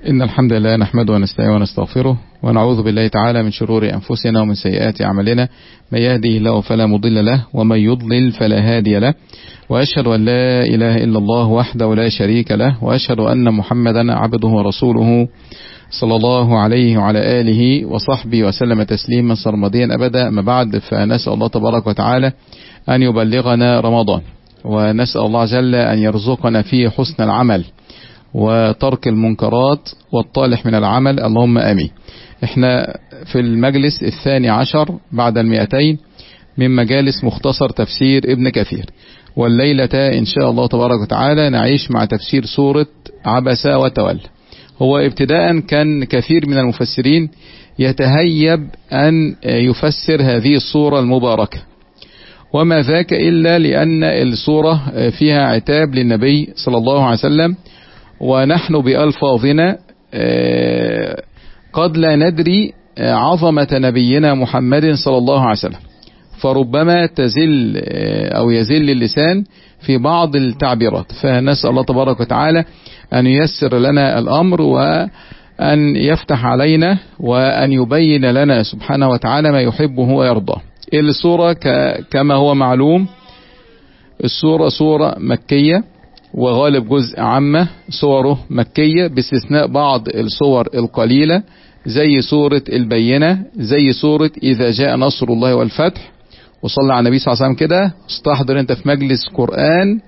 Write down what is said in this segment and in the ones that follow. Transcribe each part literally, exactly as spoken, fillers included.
إن الحمد لله نحمده ونستعينه ونستغفره ونعوذ بالله تعالى من شرور أنفسنا ومن سيئات أعمالنا، من يهده الله فلا مضل له ومن يضلل فلا هادي له، وأشهد أن لا إله إلا الله وحده لا شريك له، وأشهد أن محمدا عبده ورسوله صلى الله عليه وعلى آله وصحبه وسلم تسليما سرمديا أبدا. ما بعد، فنسأل الله تبارك وتعالى أن يبلغنا رمضان، ونسأل الله جل أن يرزقنا فيه حسن العمل وترك المنكرات والطالح من العمل، اللهم آمين. احنا في المجلس الثاني عشر بعد المئتين من مجالس مختصر تفسير ابن كثير، والليلة إن شاء الله تبارك وتعالى نعيش مع تفسير سورة عبس وتولى. هو ابتداء كان كثير من المفسرين يتهيب أن يفسر هذه السورة المباركة، وما ذاك إلا لأن السورة فيها عتاب للنبي صلى الله عليه وسلم، ونحن بألفاظنا قد لا ندري عظمة نبينا محمد صلى الله عليه وسلم، فربما تزل أو يزل اللسان في بعض التعبيرات. فنسأل الله تبارك وتعالى أن ييسر لنا الأمر، وأن يفتح علينا، وأن يبين لنا سبحانه وتعالى ما يحبه ويرضاه. السورة كما هو معلوم السورة سورة مكية، وغالب جزء عامة سوره مكية باستثناء بعض السور القليلة زي سورة البينة، زي سورة إذا جاء نصر الله والفتح. وصلى على النبي صلى الله عليه وسلم كده، استحضر انت في مجلس قرآن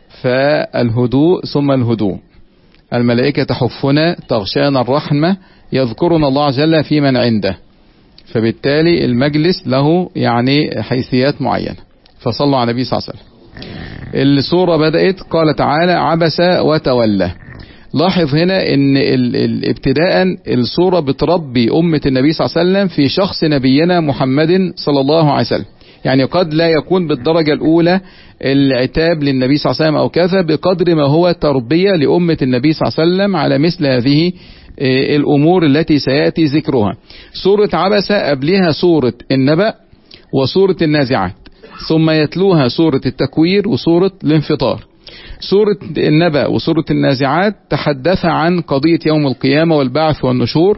فالهدوء ثم الهدوء. الملائكة تحفنا تغشانا الرحمة، يذكرنا الله جل في من عنده، فبالتالي المجلس له يعني حيثيات معينة. فصلوا على النبي صلى الله عليه وسلم. السورة بدأت قال تعالى عبس وتولى. لاحظ هنا ان ابتداء السورة بتربي أمة النبي صلى الله عليه وسلم في شخص نبينا محمد صلى الله عليه وسلم. يعني قد لا يكون بالدرجة الأولى العتاب للنبي صلى الله عليه وسلم أو كذا، بقدر ما هو تربية لأمة النبي صلى الله عليه وسلم على مثل هذه الأمور التي سيأتي ذكرها. سورة عبس قبلها سورة النبأ وسورة النازعات، ثم يتلوها سورة التكوير وسورة الانفطار. سورة النبأ وسورة النازعات تحدث عن قضية يوم القيامة والبعث والنشور،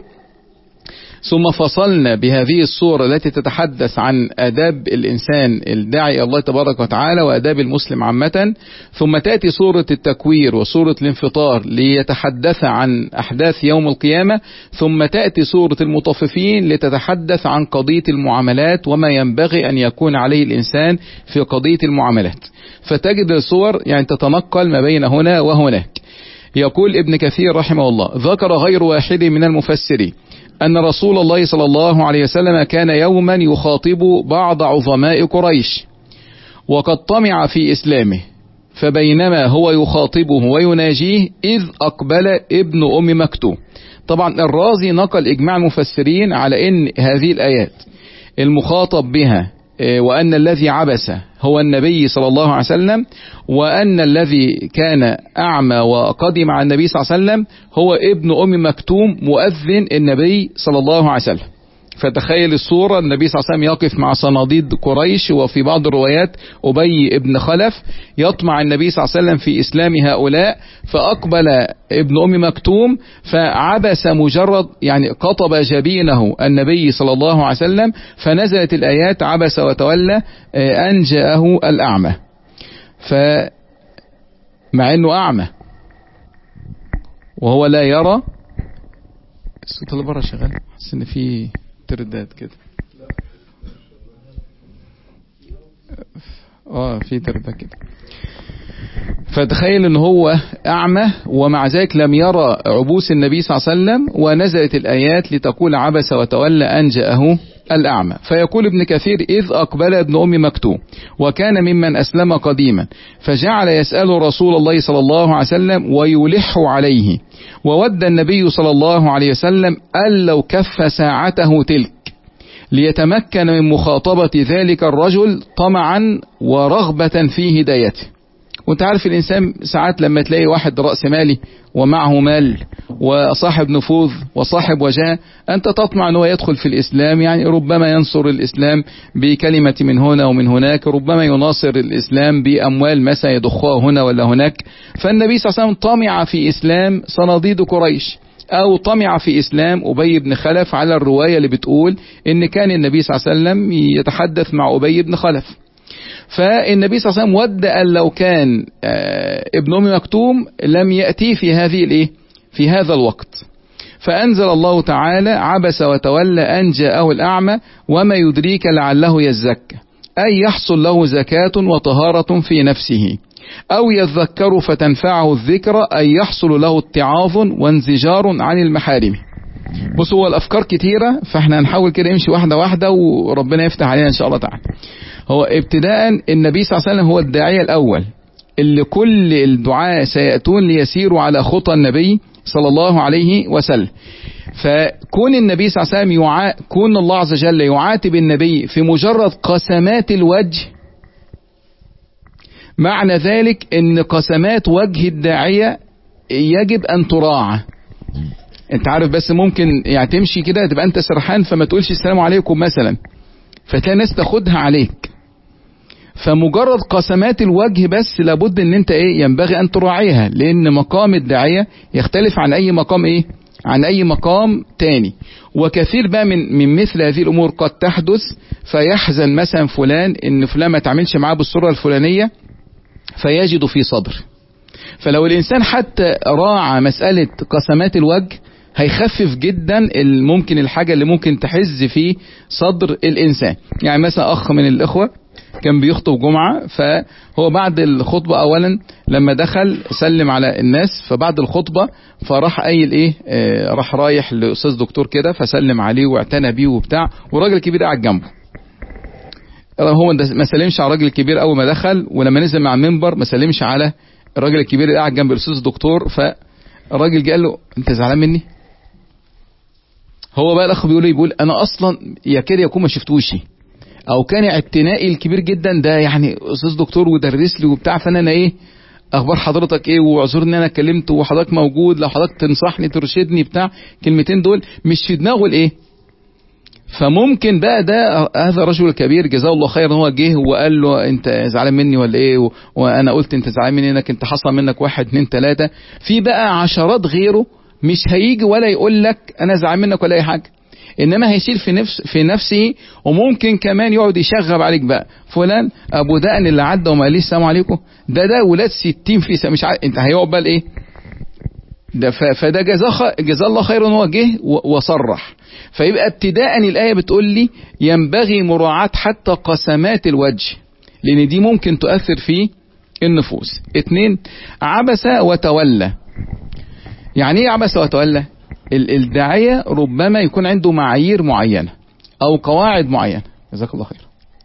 ثم فصلنا بهذه السورة التي تتحدث عن آداب الإنسان الداعي الله تبارك وتعالى وآداب المسلم عامة. ثم تأتي سورة التكوير وسورة الانفطار ليتحدث عن أحداث يوم القيامة. ثم تأتي سورة المطففين لتتحدث عن قضية المعاملات وما ينبغي أن يكون عليه الإنسان في قضية المعاملات. فتجد السور يعني تتنقل ما بين هنا وهناك. يقول ابن كثير رحمه الله: ذكر غير واحد من المفسرين أن رسول الله صلى الله عليه وسلم كان يوما يخاطب بعض عظماء قريش، وقد طمع في إسلامه، فبينما هو يخاطبه ويناجيه إذ أقبل ابن أم مكتوم. طبعا الرازي نقل إجماع المفسرين على أن هذه الآيات المخاطب بها وأن الذي عبس هو النبي صلى الله عليه وسلم، وأن الذي كان أعمى وقدم على النبي صلى الله عليه وسلم هو ابن أم مكتوم مؤذن النبي صلى الله عليه وسلم. فتخيل الصورة، النبي صلى الله عليه وسلم يقف مع صناديد قريش، وفي بعض الروايات أبي ابن خلف، يطمع النبي صلى الله عليه وسلم في إسلام هؤلاء، فأقبل ابن أم مكتوم فعبس، مجرد يعني قطب جبينه النبي صلى الله عليه وسلم، فنزلت الآيات عبس وتولى أن جاءه الأعمى. فمع أنه أعمى وهو لا يرى. الصوت اللي بره شغال، حس ان في ترداد كده. اه في ترداد كده. فتخيل ان هو اعمى ومع ذلك لم يرى عبوس النبي صلى الله عليه وسلم، ونزلت الايات لتقول عبس وتولى ان جاءه الأعمى. فيقول ابن كثير: إذ أقبل ابن أم مكتوم وكان ممن أسلم قديما، فجعل يسأل رسول الله صلى الله عليه وسلم ويلح عليه، وود النبي صلى الله عليه وسلم أن لو كف ساعته تلك ليتمكن من مخاطبة ذلك الرجل طمعا ورغبة في هدايته. وانت عارف الإنسان ساعات لما تلاقي واحد رأس مالي ومعه مال وصاحب نفوذ وصاحب وجاه، أنت تطمع أنه يدخل في الإسلام، يعني ربما ينصر الإسلام بكلمة من هنا ومن هناك، ربما يناصر الإسلام بأموال مثلا يضخها هنا ولا هناك. فالنبي صلى الله عليه وسلم طمع في إسلام صناديد قريش، او طمع في اسلام ابي بن خلف على الرواية اللي بتقول ان كان النبي صلى الله عليه وسلم يتحدث مع ابي بن خلف. فالنبي صلى الله عليه وسلم ود ان لو كان ابن ام مكتوم لم يأتي في هذه الايه في هذا الوقت. فأنزل الله تعالى عبس وتولى أن جاءه الأعمى وما يدريك لعله يزكى، أي يحصل له زكاة وطهارة في نفسه، أو يذكر فتنفعه الذكرى، أي يحصل له اتعاظ وانزجار عن المحارم. بص، هو الأفكار كتيرة، فاحنا هنحاول كده نمشي واحدة واحدة وربنا يفتح علينا إن شاء الله تعالى. هو ابتداء النبي صلى الله عليه وسلم هو الداعية الأول اللي كل الدعاء سيأتون ليسيروا على خطى النبي صلى الله عليه وسلم. فكون النبي صلى الله عليه وسلم يعا... كون الله عز وجل يعاتب النبي في مجرد قسمات الوجه، معنى ذلك ان قسمات وجه الداعية يجب ان تراعى. انت عارف، بس ممكن يعني تمشي كده تبقى انت سرحان فما تقولش السلام عليكم مثلا، فتلاقي ناس تاخدها عليك. فمجرد قسمات الوجه بس لابد ان انت ايه ينبغي ان تراعيها، لان مقام الداعية يختلف عن اي مقام ايه عن اي مقام تاني. وكثير بقى من من مثل هذه الامور قد تحدث، فيحزن مثلا فلان ان فلان ما تعملش معاه بالصورة الفلانية فيجد في صدر. فلو الانسان حتى راعى مسألة قسمات الوجه هيخفف جدا ممكن الحاجة اللي ممكن تحز في صدر الانسان. يعني مثلا اخ من الاخوة كان بيخطب جمعة، فهو بعد الخطبة اولا لما دخل سلم على الناس، فبعد الخطبة فراح قايل ايه آه راح رايح لاستاذ دكتور كده فسلم عليه واعتنى بيه وبتاع، والراجل الكبير قاعد جنبه. هو ما سلمش على الراجل الكبير اول ما دخل، ولما نزل مع المنبر ما سلمش على الراجل الكبير اللي قاعد جنب الاستاذ الدكتور. فالراجل قال له انت زعلان مني؟ هو بقى الاخ بيقول بيقول انا اصلا يكاد يكون ما شفتوش، او كان اعتنائي الكبير جدا ده يعني استاذ دكتور ودرس لي وبتاع، فانا انا ايه اخبار حضرتك ايه، واعذرني انا اتكلمت وحضرتك موجود لو حضرتك تنصحني ترشدني بتاع، كلمتين دول مش في دماغه الايه. فممكن بقى ده هذا الرجل الكبير جزاه الله خير هو جه وقال له انت زعلان مني ولا ايه، وانا قلت انت زعلان مني انك انت حصل منك واحد اتنين تلاتة. في بقى عشرات غيره مش هيجي ولا يقول لك انا زعلان منك ولا اي حاجة، انما هيشيل في نفس في نفسه، وممكن كمان يقعد يشغب عليك بقى فلان ابو دقن اللي عدى وما قاليش السلام عليكم، ده ده ولاد ستين في مش عارف انت هيقعد بقى ايه ده. فده جزاه جزاه الله خيرا هو جه وصرح. فيبقى ابتداء الآية بتقول لي ينبغي مراعاة حتى قسمات الوجه، لان دي ممكن تؤثر في النفوس. اتنين، عبس وتولى. يعني ايه عبس وتولى؟ الداعية ربما يكون عنده معايير معينة او قواعد معينة. جزاك الله خير.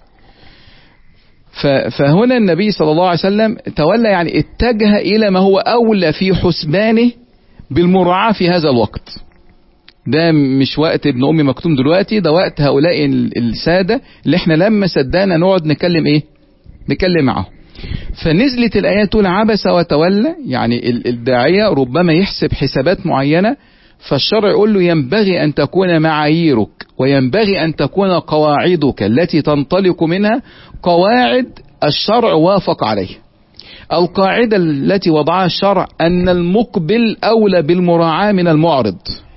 فهنا النبي صلى الله عليه وسلم تولى، يعني اتجه الى ما هو اولى في حسبانه بالمراعاة في هذا الوقت. ده مش وقت ابن ام مكتوم دلوقتي، ده وقت هؤلاء السادة اللي احنا لما صدقنا نقعد نكلم ايه نكلم معه. فنزلت الآيات تقول عبس وتولى، يعني الداعية ربما يحسب حسابات معينة، فالشرع يقول له ينبغي أن تكون معاييرك وينبغي أن تكون قواعدك التي تنطلق منها قواعد الشرع وافق عليه. القاعدة التي وضعها الشرع أن المقبل أولى بالمراعاة من المعرض.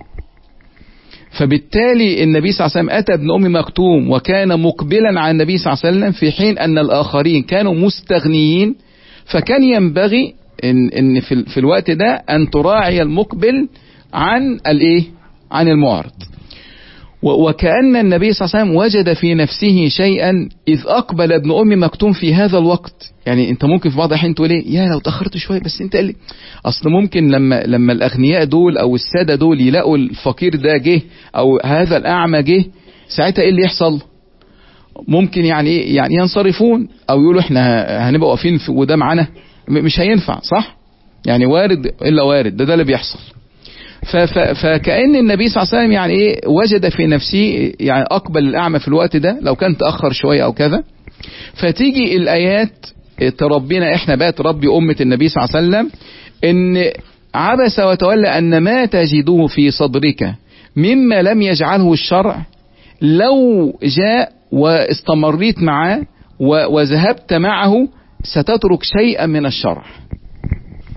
فبالتالي النبي صلى الله عليه وسلم أتى ابن أم مكتوم وكان مقبلا على النبي صلى الله عليه وسلم في حين أن الآخرين كانوا مستغنيين، فكان ينبغي إن, إن في, في الوقت ده أن تراعي المقبل عن الإيه عن المعرض. وكأن النبي صلى الله عليه وسلم وجد في نفسه شيئا إذ أقبل ابن أم مكتوم في هذا الوقت. يعني أنت ممكن في بعض الأحيان تقول إيه يا لو تأخرت شوية، بس أنت قال لي أصل ممكن لما لما الأغنياء دول أو السادة دول يلاقوا الفقير ده جه أو هذا الأعمى جه، ساعتها إيه اللي يحصل؟ ممكن يعني إيه يعني ينصرفون أو يقولوا إحنا هنبقى واقفين وده معانا، مش هينفع صح؟ يعني وارد إلا وارد، ده ده اللي بيحصل. فكأن النبي صلى الله عليه وسلم يعني ايه وجد في نفسه يعني اقبل الاعمى في الوقت ده لو كان تأخر شوية او كذا. فتيجي الايات تربينا احنا بقى تربي امة النبي صلى الله عليه وسلم، ان عبس وتولى ان ما تجدوه في صدرك مما لم يجعله الشرع لو جاء واستمريت معه وذهبت معه ستترك شيئا من الشرع.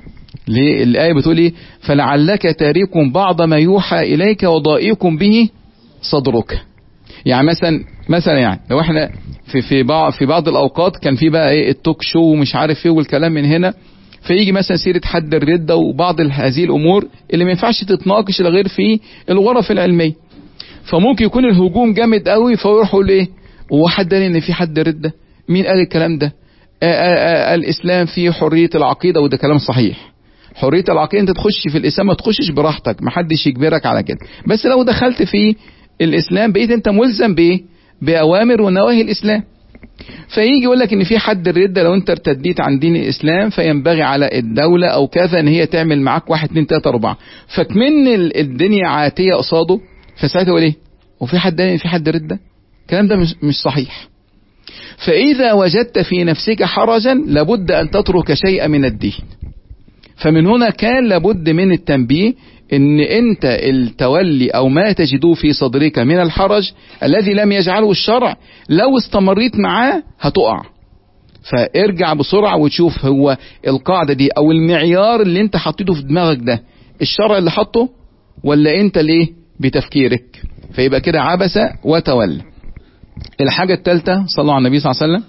ليه الآية بتقول ايه؟ فلعلك تارك بعض ما يوحى إليك وضائق به صدرك. يعني مثلا مثلا يعني لو احنا في في بعض في بعض الأوقات كان في بقى ايه التوك شو ومش عارف ايه والكلام من هنا، فيجي مثلا سيرة حد الردة وبعض هذه الأمور اللي ما ينفعش تتناقش إلا غير في الغرف العلمية، فممكن يكون الهجوم جامد قوي فيروح يقول ايه هو حد قال ان في حد ردة؟ مين قال الكلام ده؟ آآ آآ الإسلام فيه حرية العقيدة، وده كلام صحيح. حرية العقيدة انت تخش في الإسلام ما تخشش براحتك، ما حدش يجبرك على كده، بس لو دخلت في الإسلام بقيت انت ملزم بايه؟ بأوامر ونواهي الإسلام. فيجي يقول لك ان في حد الردة لو انت ارتديت عن دين الإسلام فينبغي على الدولة او كذا ان هي تعمل معاك واحد اتنين تلاتة اربعة، فكمن الدنيا عاتية قصاده، فساعتها يقول ايه؟ وفي حد ان في حد ردة؟ الكلام ده مش, مش صحيح. فإذا وجدت في نفسك حرجا لابد أن تترك شيئا من الدين. فمن هنا كان لابد من التنبيه ان انت التولي او ما تجدوه في صدرك من الحرج الذي لم يجعله الشرع لو استمريت معاه هتقع. فارجع بسرعة وتشوف هو القاعدة دي او المعيار اللي انت حطيته في دماغك ده الشرع اللي حطه ولا انت ليه بتفكيرك. فيبقى كده عبس وتولى. الحاجة الثالثة صلوا على النبي صلى الله عليه وسلم،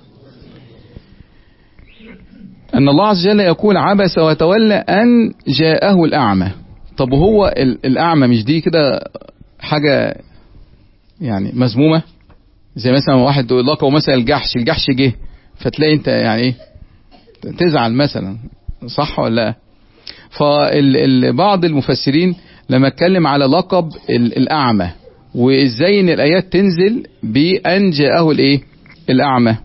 أن الله عز وجل يقول عبس وتولى أن جاءه الأعمى. طب هو الأعمى مش دي كده حاجة يعني مذمومة؟ زي مثلا واحد يقول لك مثلا الجحش الجحش جه، فتلاقي انت يعني ايه تزعل مثلا، صح ولا لا؟ فبعض المفسرين لما اتكلم على لقب الأعمى وازاي ان الآيات تنزل بأن جاءه الايه الأعمى،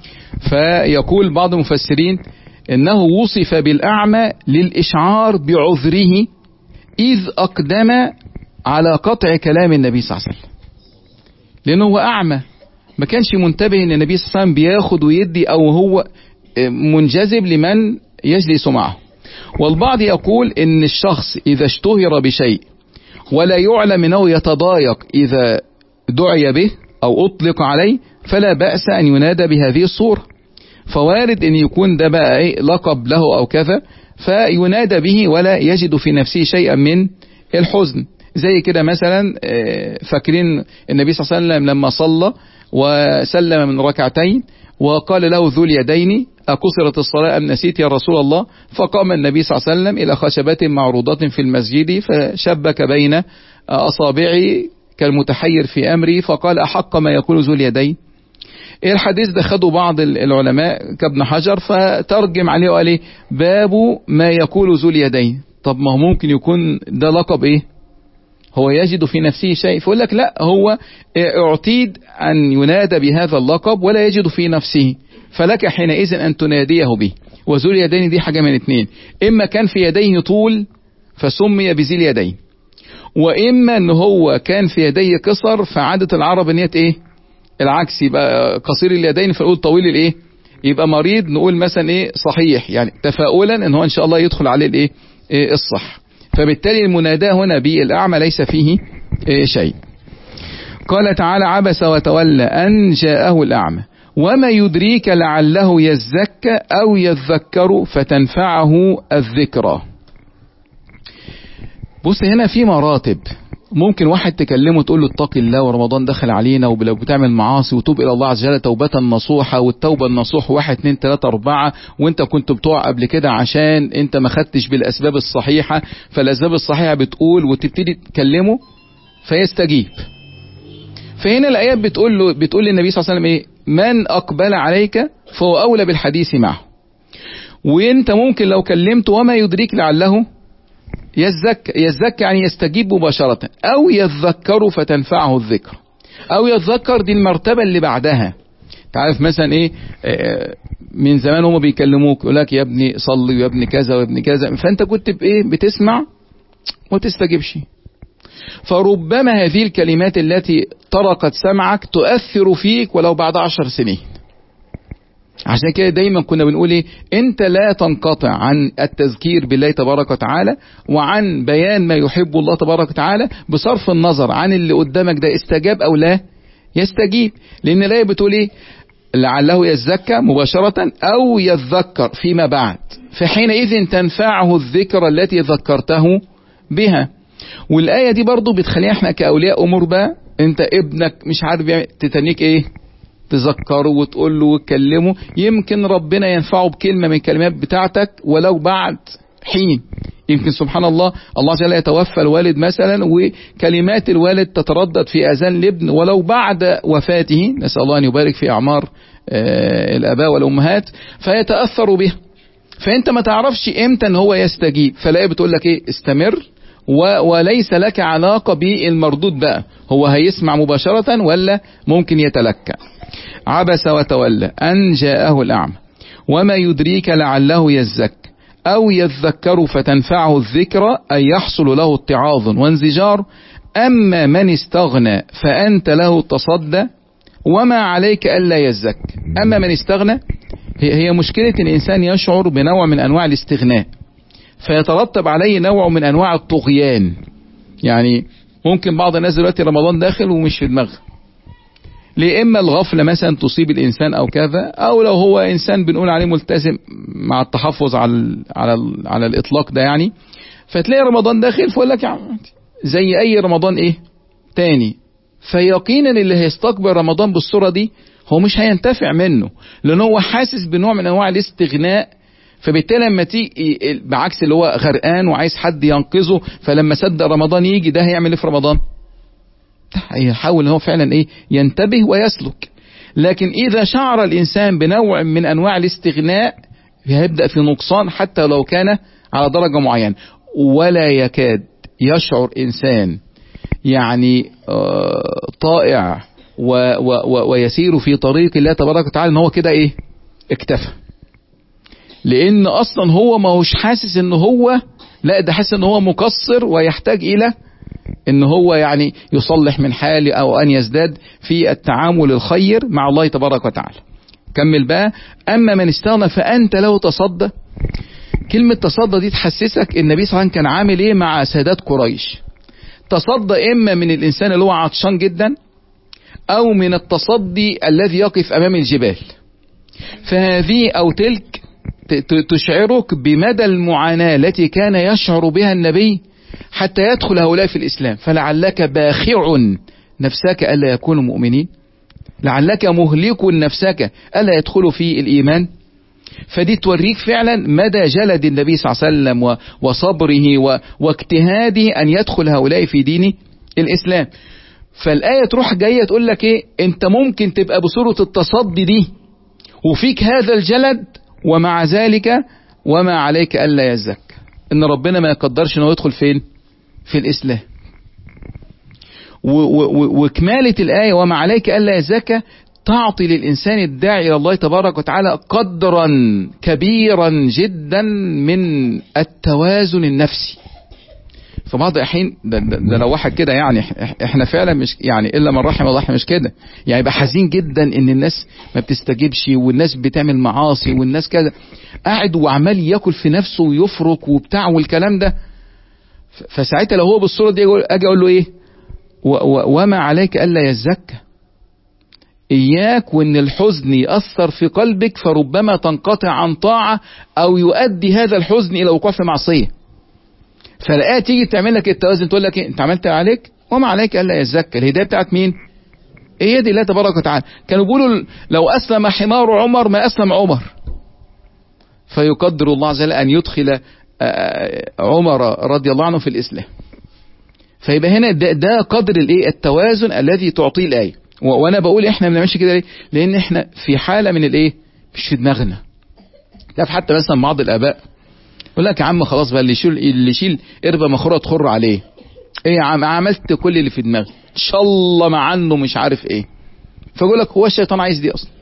فيقول بعض المفسرين انه وصف بالأعمى للإشعار بعذره إذ أقدم على قطع كلام النبي صلى الله عليه وسلم، لأنه هو أعمى ما كانش منتبه ان النبي صلى الله عليه وسلم بياخد ويدي او هو منجذب لمن يجلس معه. والبعض يقول ان الشخص اذا اشتهر بشيء ولا يعلم انه يتضايق اذا دعي به او اطلق عليه فلا بأس ان ينادى بهذه الصورة، فوارد ان يكون ده بقى ايه لقب له او كذا فينادى به ولا يجد في نفسه شيئا من الحزن. زي كده مثلا فاكرين النبي صلى الله عليه وسلم لما صلى وسلم من ركعتين وقال له ذو اليدين أقصرت الصلاة أم نسيت يا رسول الله؟ فقام النبي صلى الله عليه وسلم إلى خشبات معروضات في المسجد فشبك بين أصابعه كالمتحير في أمري فقال أحق ما يقول ذو اليدين. الحديث ده خدوا بعض العلماء كابن حجر فترجم عليه وقال ايه باب ما يقول ذو اليدين. طب ما هو ممكن يكون ده لقب ايه هو يجد في نفسه شيء، فيقول لك لا هو اعتيد أن ينادى بهذا اللقب ولا يجد في نفسه، فلك حينئذ أن تناديه به. وذو اليدين دي حاجة من اتنين، إما كان في يديه طول فسمي بذي اليدين، وإما أن هو كان في يديه قصر فعادة العرب ان هي ايه العكس يبقى قصير اليدين فنقول طويل الايه يبقى مريض نقول مثلا ايه صحيح، يعني تفاؤلا ان هو ان شاء الله يدخل عليه الايه إيه الصح. فبالتالي المناداة هنا بالأعمى ليس فيه إيه شيء. قال تعالى عبس وتولى أن جاءه الأعمى وما يدريك لعله يزكى أو يذكر فتنفعه الذكرى. بص هنا في مراتب، ممكن واحد تكلمه تقول له اتق الله ورمضان دخل علينا ولو بتعمل معاصي وتوب الى الله عز وجل توبة نصوحة، والتوبة النصوح واحد اتنين تلاتة اربعة، وانت كنت بتوع قبل كده عشان انت ما خدتش بالاسباب الصحيحة، فالاسباب الصحيحة بتقول وتبتدي تكلمه فيستجيب. فهنا الايات بتقول له بتقول للنبي صلى الله عليه وسلم ايه من اقبل عليك فهو اولى بالحديث معه، وانت ممكن لو كلمته وما يدريك لعله يزكى يزكى يعني يستجيب مباشرة، أو يذكر فتنفعه الذكر. أو يذكر دي المرتبة اللي بعدها. تعرف مثلا إيه من زمان هم بيكلموك يقول لك يا ابني صلي ويا ابني كذا ويا ابني كذا، فأنت كنت بإيه بتسمع وتستجيبش، فربما هذه الكلمات التي طرقت سمعك تؤثر فيك ولو بعد عشر سنين. عشان كده دايما كنا بنقول ايه انت لا تنقطع عن التذكير بالله تبارك وتعالى وعن بيان ما يحب الله تبارك وتعالى بصرف النظر عن اللي قدامك ده استجاب او لا يستجيب، لان الايه بتقول ايه لعله يزكى مباشرة أو يذكر فيما بعد، فحينئذ تنفعه الذكرى التي ذكرته بها. والآية دي برضو بتخلينا احنا كأولياء أمور بقى، انت ابنك مش عارف تتنيك ايه، تذكره وتقول له وتكلمه، يمكن ربنا ينفعه بكلمة من الكلمات بتاعتك ولو بعد حين. يمكن سبحان الله الله عز وجل يتوفى الوالد مثلا وكلمات الوالد تتردد في أذان الابن ولو بعد وفاته، نسأل الله أن يبارك في أعمار آه الآباء والأمهات، فيتأثر به. فأنت ما تعرفش إمتى أن هو يستجيب، فلا بتقول لك إيه استمر، وليس لك علاقة بالمردود بقى، هو هيسمع مباشرة ولا ممكن يتلكى. عبس وتولى أن جاءه الأعمى وما يدريك لعله يزكى أو يذكر فتنفعه الذكرى أي يحصل له اتعاظ وانزجار. أما من استغنى فأنت له تصدى وما عليك ألا يزكى. أما من استغنى هي مشكلة الإنسان يشعر بنوع من أنواع الاستغناء فيترتب عليه نوع من أنواع الطغيان. يعني ممكن بعض الناس دلوقتي رمضان داخل ومش في دماغه، ليه؟ إما الغفلة مثلا تصيب الإنسان أو كذا، أو لو هو إنسان بنقول عليه ملتزم مع التحفظ على ال على ال على الإطلاق ده يعني، فتلاقي رمضان داخل فيقول لك زي أي رمضان إيه تاني، فيقينا اللي هيستقبل رمضان بالصورة دي هو مش هينتفع منه، لأن هو حاسس بنوع من أنواع الاستغناء. فبالتالي لما تيجي بعكس اللي هو غرقان وعايز حد ينقذه، فلما صدق رمضان يجي ده هيعمل ايه في رمضان؟ هيحاول ان هو فعلا ايه ينتبه ويسلك. لكن اذا شعر الانسان بنوع من انواع الاستغناء هيبدأ في نقصان حتى لو كان على درجة معينة. ولا يكاد يشعر انسان يعني آه طائع و و و ويسير في طريق الله تبارك وتعالى ان هو كده ايه اكتفى، لان اصلا هو ما هوش حاسس ان هو، لا ده حاسس ان هو مقصر ويحتاج الى ان هو يعني يصلح من حاله او ان يزداد في التعامل الخير مع الله تبارك وتعالى. كمل بقى. اما من استغنى فانت له تصدى. كلمة تصدى دي تحسسك النبي صلى الله عليه وسلم كان عامل ايه مع سادات قريش. تصدى اما من الانسان اللي هو عطشان جدا او من التصدي الذي يقف امام الجبال. فهذه او تلك تشعرك بمدى المعاناة التي كان يشعر بها النبي حتى يدخل هؤلاء في الإسلام. فلعلك باخع نفسك ألا يكونوا مؤمنين، لعلك مهلك نفسك ألا يدخلوا في الإيمان. فدي توريك فعلا مدى جلد النبي صلى الله عليه وسلم وصبره واجتهاده أن يدخل هؤلاء في دين الإسلام. فالآية تروح جاية تقول لك إيه، أنت ممكن تبقى بصورة التصدي دي وفيك هذا الجلد ومع ذلك وما عليك ألا يزكى، ان ربنا ما يقدرش انه يدخل فين في الاسلام. وكمالة الآية وما عليك ألا يزكى تعطي للإنسان الداعي إلى الله تبارك وتعالى قدرا كبيرا جدا من التوازن النفسي. فبعض الحين ده, ده, ده لو واحد كده يعني احنا فعلا مش يعني الا من رحم الله احنا مش كده، يعني يبقى حزين جدا ان الناس ما بتستجيبش والناس بتعمل معاصي والناس كذا، قاعد وعمال ياكل في نفسه ويفرك وبتاع والكلام ده. فساعتها لو هو بالصوره دي اجي اقول له ايه وما عليك الا يزكى. اياك وان الحزن يأثر في قلبك فربما تنقطع عن طاعة او يؤدي هذا الحزن الى وقوع في معصية. فالآية تيجي تعمل لك التوازن تقول لك إيه؟ انت عملت عليك وما عليك الا يزكى. الهداية بتاعت مين؟ هي دي الله تبارك وتعالى. كانوا بيقولوا لو اسلم حمار عمر ما اسلم عمر، فيقدر الله عز وجل ان يدخل عمر رضي الله عنه في الاسلام. فيبقى هنا ده, ده قدر الايه التوازن الذي تعطيه الآية. وانا بقول احنا ما بنعملش كده ليه؟ لان احنا في حالة من الايه مش في دماغنا. ده حتى مثلا بعض الاباء يقول لك يا عم خلاص بقى اللي يشيل اللي يشيل قربة مخرة تخر عليه. ايه يا عم عملت كل اللي في دماغي ان شاء الله مع عنه مش عارف ايه. فيقول لك هو الشيطان عايز دي اصلا.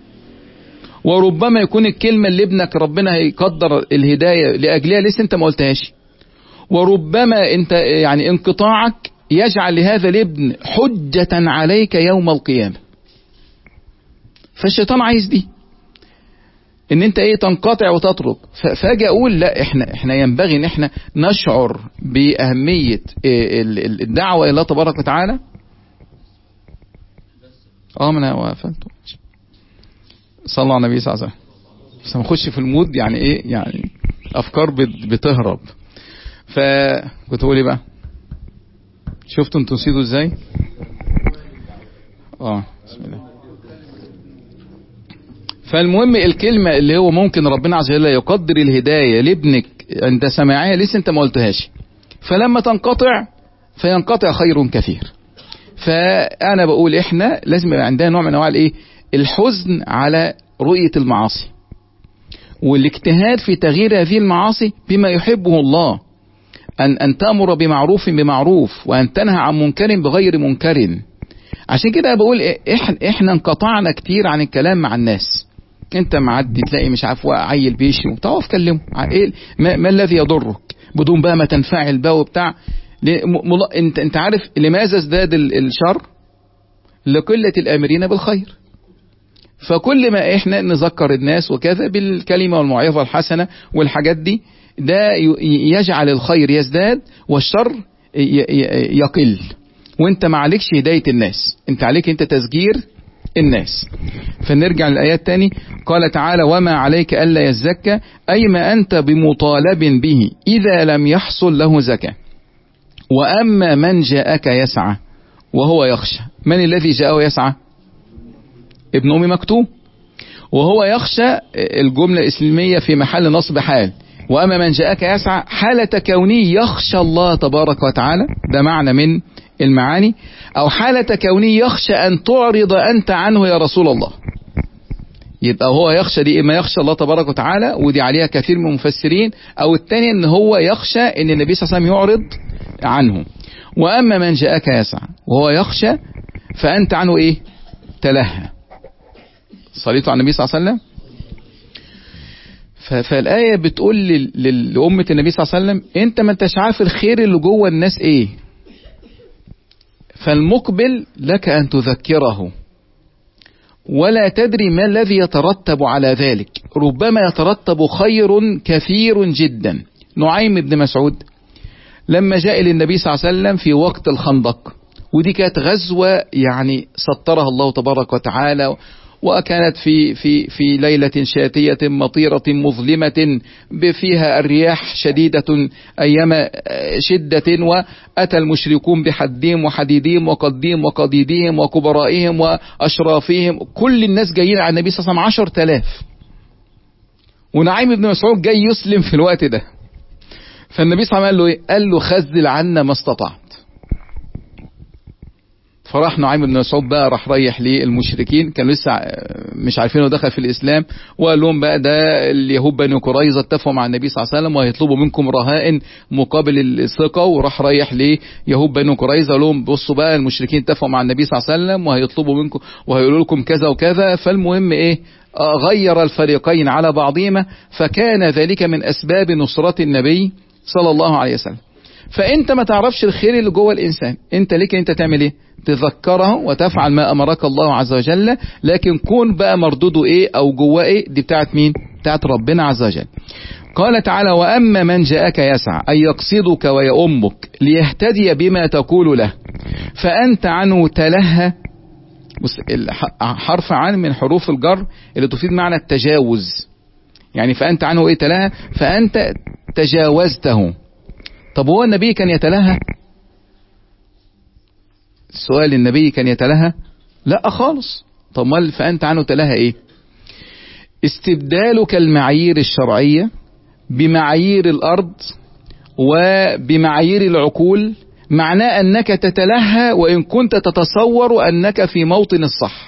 وربما يكون الكلمة اللي ابنك ربنا هيقدر الهداية لاجلها لسه انت ما قلتهاش. وربما انت يعني انقطاعك يجعل لهذا الابن حجة عليك يوم القيامة. فالشيطان عايز دي ان انت ايه تنقطع وتترك. فاجي اقول لا احنا احنا ينبغي ان احنا نشعر باهمية الدعوة الى الله تبارك وتعالى. اه ما انا وقفت. صلى على النبي صلى الله عليه وسلم. بس نخش في المود يعني ايه، يعني افكار بتهرب. فكنت بقول ايه بقى؟ شفتوا انتوا نسيتوا ازاي؟ اه بسم الله. فالمهم الكلمة اللي هو ممكن ربنا عز وجل يقدر الهداية لابنك عند سماعها لسه انت ما قلتهاش، فلما تنقطع فينقطع خير كثير. فانا بقول احنا لازم يبقى عندنا نوع من انواع الايه، الحزن على رؤية المعاصي والاجتهاد في تغيير هذه المعاصي بما يحبه الله، ان ان تأمر بمعروف بمعروف وان تنهى عن منكر بغير منكر. عشان كده بقول احنا احنا انقطعنا كتير عن الكلام مع الناس. انت معدي تلاقي مش عارف عيل بيشي وبتاع تكلمه ايه، ما, ما الذي يضرك بدون بقى ما تنفعل بقى وبتاع. انت انت عارف لماذا ازداد الشر؟ لقلة الامرين بالخير. فكل ما احنا نذكر الناس وكذا بالكلمة والموعظة الحسنة والحاجات دي، ده يجعل الخير يزداد والشر يقل. وانت ما عليكش هداية الناس، انت عليك انت تزجير الناس. فنرجع للآيات تاني. قال تعالى وما عليك ألا يزكى، أي ما أنت بمطالب به إذا لم يحصل له زكاة. وأما من جاءك يسعى وهو يخشى. من الذي جاءه يسعى؟ ابن أم مكتوم. وهو يخشى الجملة الإسلامية في محل نصب حال. وأما من جاءك يسعى حالة كونه يخشى الله تبارك وتعالى، ده معنى من المعاني، أو حالة كونه يخشى أن تعرض أنت عنه يا رسول الله. يبقى هو يخشى دي إما يخشى الله تبارك وتعالى، ودي عليها كثير من المفسرين، أو الثاني أن هو يخشى أن النبي صلى الله عليه وسلم يعرض عنه. وأما من جاءك يسعى وهو يخشى فأنت عنه إيه؟ تلهى. صليتوا على النبي صلى الله عليه وسلم. فالآية بتقول لأمة النبي صلى الله عليه وسلم أنت ما انتش عارف الخير اللي جوه الناس إيه، فالمقبل لك أن تذكره ولا تدري ما الذي يترتب على ذلك، ربما يترتب خير كثير جدا. نعيم بن مسعود لما جاء للنبي صلى الله عليه وسلم في وقت الخندق، ودي كانت غزوة يعني سطرها الله تبارك وتعالى، وكانت في في في ليلة شاتية مطيرة مظلمة فيها الرياح شديدة أيام شدة، وأتى المشركون بحدهم وحديدهم وقدهم وقديدهم وكبرائهم وأشرافهم، كل الناس جايين على النبي صلى الله عليه وسلم عشر تلاف، ونعيم بن مسعود جاي يسلم في الوقت ده. فالنبي صلى الله عليه وسلم قال له إيه؟ قال له خذل عنا ما استطعت. فراح نعيم بن مسعود بقى راح رايح للمشركين، كانوا لسه مش عارفين انه دخل في الاسلام، وقال لهم بقى ده اليهود بني قريظه اتفقوا مع النبي صلى الله عليه وسلم وهيطلبوا منكم رهائن مقابل الثقه. وراح رايح ليهود بني قريظه قال لهم بصوا بقى المشركين اتفقوا مع النبي صلى الله عليه وسلم وهيطلبوا منكم وهيقولوا لكم كذا وكذا. فالمهم ايه، غير الفريقين على بعضهما، فكان ذلك من اسباب نصرة النبي صلى الله عليه وسلم. فانت ما تعرفش الخير اللي جوه الانسان، انت ليك انت تعمل ايه؟ تذكره وتفعل ما امرك الله عز وجل، لكن كون بقى مردوده ايه او جواه ايه، دي بتاعت مين؟ بتاعت ربنا عز وجل. قال تعالى واما من جاءك يسعى اي يقصدك ويؤمك ليهتدي بما تقول له فانت عنه تلهى. بص حرف عن من حروف الجر اللي تفيد معنى التجاوز، يعني فانت عنه ايه تلهى، فانت تجاوزته. طب هو النبي كان يتلهى؟ السؤال النبي كان يتلهى؟ لا خالص. طب ما فأنت عنه تلهى ايه؟ استبدالك المعايير الشرعية بمعايير الأرض وبمعايير العقول معناه أنك تتلهى وإن كنت تتصور أنك في موطن الصح.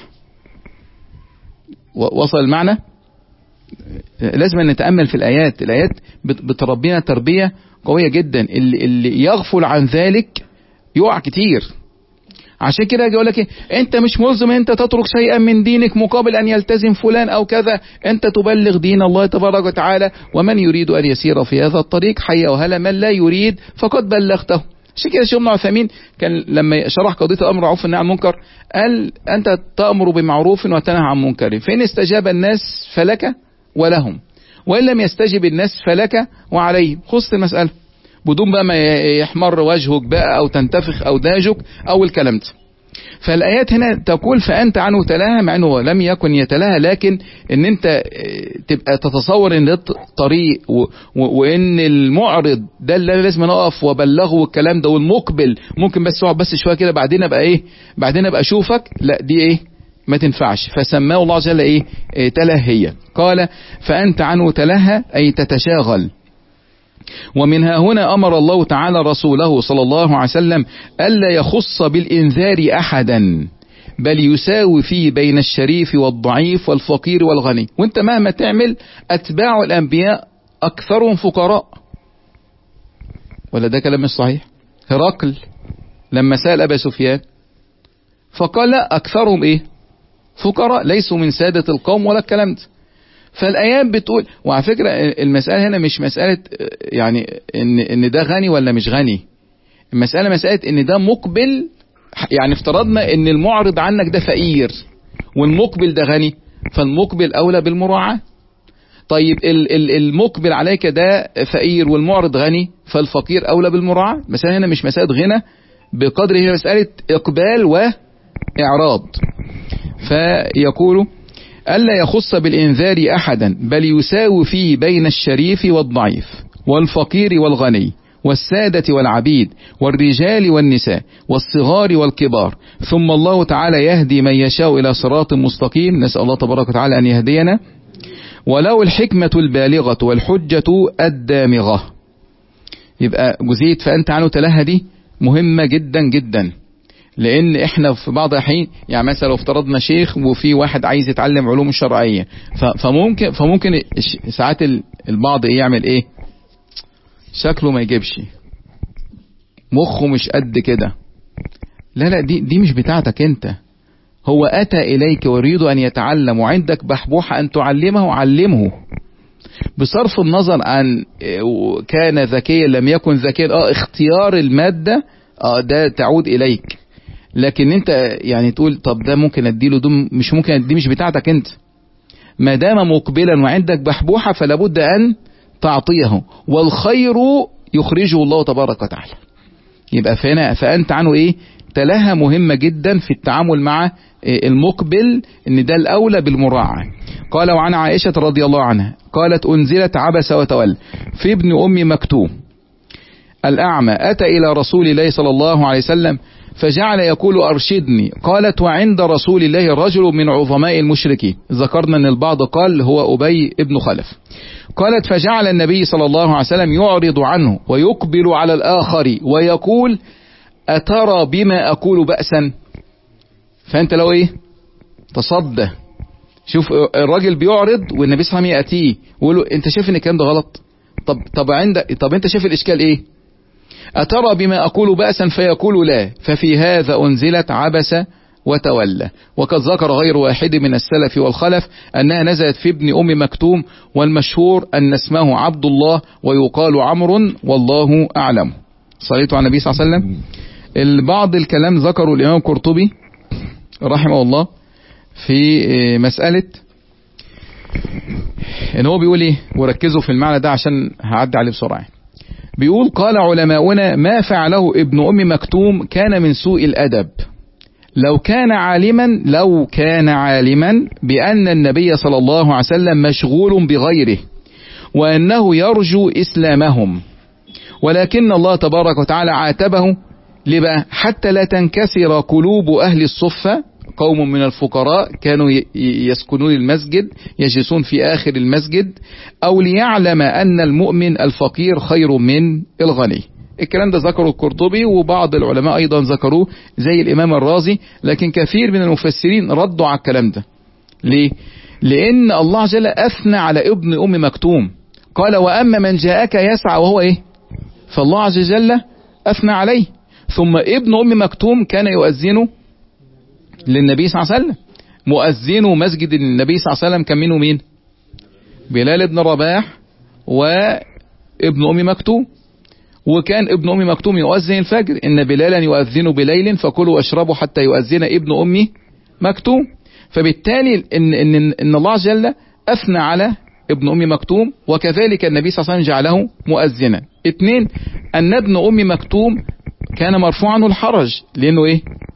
وصل المعنى؟ لازم أن نتأمل في الآيات. الآيات بتربينا تربية قوية جدا. اللي, اللي يغفل عن ذلك يقع كتير. عشان كده اجي اقول لك ايه، انت مش ملزم انت تترك شيئا من دينك مقابل ان يلتزم فلان او كذا، انت تبلغ دين الله تبارك وتعالى، ومن يريد ان يسير في هذا الطريق حي وهلا، من لا يريد فقد بلغته. عشان كده الشيخ ابن عثيمين كان لما شرح قضيه الامر بالمعروف والنهي عن المنكر قال انت تامر بمعروف وتنهى عن منكر، فان استجاب الناس فلك ولهم، وان لم يستجب الناس فلك وعليهم. خص المساله بدون بقى ما يحمر وجهك بقى او تنتفخ او داجك او الكلام ده. فالآيات هنا تقول فأنت عنه تلاها، مع أنه لم يكن يتلاها، لكن أن أنت تبقى تتصور أن ده طريق و... و... وأن المعرض ده اللي لازم نقف وبلغه والكلام ده، والمقبل ممكن بس اقعد بس شوية كده بعدين أبقى إيه، بعدين أبقى أشوفك، لا دي إيه ما تنفعش. فسماه الله جل إيه, إيه تلهية. قال فأنت عنه تلها أي تتشاغل. ومنها هنا أمر الله تعالى رسوله صلى الله عليه وسلم ألا يخص بالإنذار أحدا، بل يساوي فيه بين الشريف والضعيف والفقير والغني. وانت مهما تعمل أتباع الأنبياء أكثرهم فقراء، ولا ده كلام مش صحيح؟ هرقل لما سأل أبا سفيان فقال لا أكثرهم إيه فقراء، ليسوا من سادة القوم ولا الكلام ده. فالآيات بتقول، وعلى فكرة المسألة هنا مش مسألة يعني إن إن ده غني ولا مش غني، المسألة مسألة إن ده مقبل. يعني افترضنا إن المعرض عنك ده فقير والمقبل ده غني، فالمقبل أولى بالمراعاة. طيب المقبل عليك ده فقير والمعرض غني، فالفقير أولى بالمراعاة. مسألة هنا مش مسألة غنى بقدر هي مسألة إقبال وإعراض. فيقول ألا يخص بالإنذار أحدا، بل يساوي فيه بين الشريف والضعيف والفقير والغني والسادة والعبيد والرجال والنساء والصغار والكبار، ثم الله تعالى يهدي من يشاء إلى صراط مستقيم. نسأل الله تبارك وتعالى أن يهدينا. ولو الحكمة البالغة والحجة الدامغة. يبقى جزئية فأنت عنه تلهى دي مهمة جدا جدا، لان احنا في بعض الحين يعني مثلا لو افترضنا شيخ وفي واحد عايز يتعلم علوم الشرعية، فممكن فممكن ساعات البعض يعمل ايه، شكله ما يجيبش، مخه مش قد كده. لا لا دي دي مش بتاعتك انت. هو اتى اليك ويريد ان يتعلم وعندك بحبوحة ان تعلمه، علمه بصرف النظر عن كان ذكيا لم يكن ذكيا. اه اختيار المادة اه ده تعود اليك، لكن انت يعني تقول طب ده ممكن اديله، ده مش ممكن، دي مش بتاعتك انت. ما دام مقبلا وعندك بحبوحة فلا بد ان تعطيه، والخير يخرجه الله تبارك وتعالى. يبقى فهنا فانت عنه ايه تلهى مهمة جدا في التعامل مع المقبل، ان ده الاولى بالمراعاة. قال وعن عائشة رضي الله عنها قالت انزلت عبس وتولى في ابن ام مكتوم الأعمى أتى إلى رسول الله صلى الله عليه وسلم فجعل يقول أرشدني. قالت وعند رسول الله رجل من عظماء المشركين، ذكرنا أن البعض قال هو أبي ابن خلف. قالت فجعل النبي صلى الله عليه وسلم يعرض عنه ويقبل على الآخر ويقول أترى بما أقول بأسا. فأنت لو إيه تصدى، شوف الراجل بيعرض والنبي صلى الله عليه وسلم يأتيه ويقول له أنت شايف إن الكلام ده غلط؟ طب طب عندك طب أنت شايف الإشكال إيه؟ أترى بما أقول بأسا فيقول لا، ففي هذا أنزلت عبس وتولى. وقد ذكر غير واحد من السلف والخلف أنها نزلت في ابن أم مكتوم، والمشهور أن اسمه عبد الله ويقال عمرو والله أعلم. صليت على النبي صلى الله عليه وسلم. البعض الكلام ذكروا الإمام القرطبي رحمه الله في مسألة إن هو بيقول إيه، وركزوا في المعنى ده عشان هعدي عليه بسرعة. بيقول قال علماؤنا ما فعله ابن أم مكتوم كان من سوء الأدب، لو كان عالما لو كان عالما بأن النبي صلى الله عليه وسلم مشغول بغيره وأنه يرجو إسلامهم، ولكن الله تبارك وتعالى عاتبه لبقى حتى لا تنكسر قلوب أهل الصفة، قوم من الفقراء كانوا يسكنون المسجد يجلسون في آخر المسجد، أو ليعلم أن المؤمن الفقير خير من الغني. الكلام ده ذكره القرطبي وبعض العلماء أيضا ذكروه زي الإمام الرازي، لكن كثير من المفسرين ردوا على الكلام ده. ليه؟ لأن الله جل أثنى على ابن أم مكتوم، قال وأما من جاءك يسعى وهو إيه، فالله عز وجل أثنى عليه. ثم ابن أم مكتوم كان يؤذن للنبي صلى الله عليه وسلم، مؤذن مسجد النبي صلى الله عليه وسلم كان منه مين؟ بلال بن رباح وابن أم مكتوم. وكان ابن أم مكتوم يؤذن الفجر، إن بلالا يؤذن بليل فكلوا واشربوا حتى يؤذن ابن أم مكتوم. فبالتالي إن, إن, إن الله جل أثنى على ابن أم مكتوم، وكذلك النبي صلى الله عليه وسلم جعله مؤذنا. اثنين، أن ابن أم مكتوم كان مرفوعا الحرج، لأنه إيه؟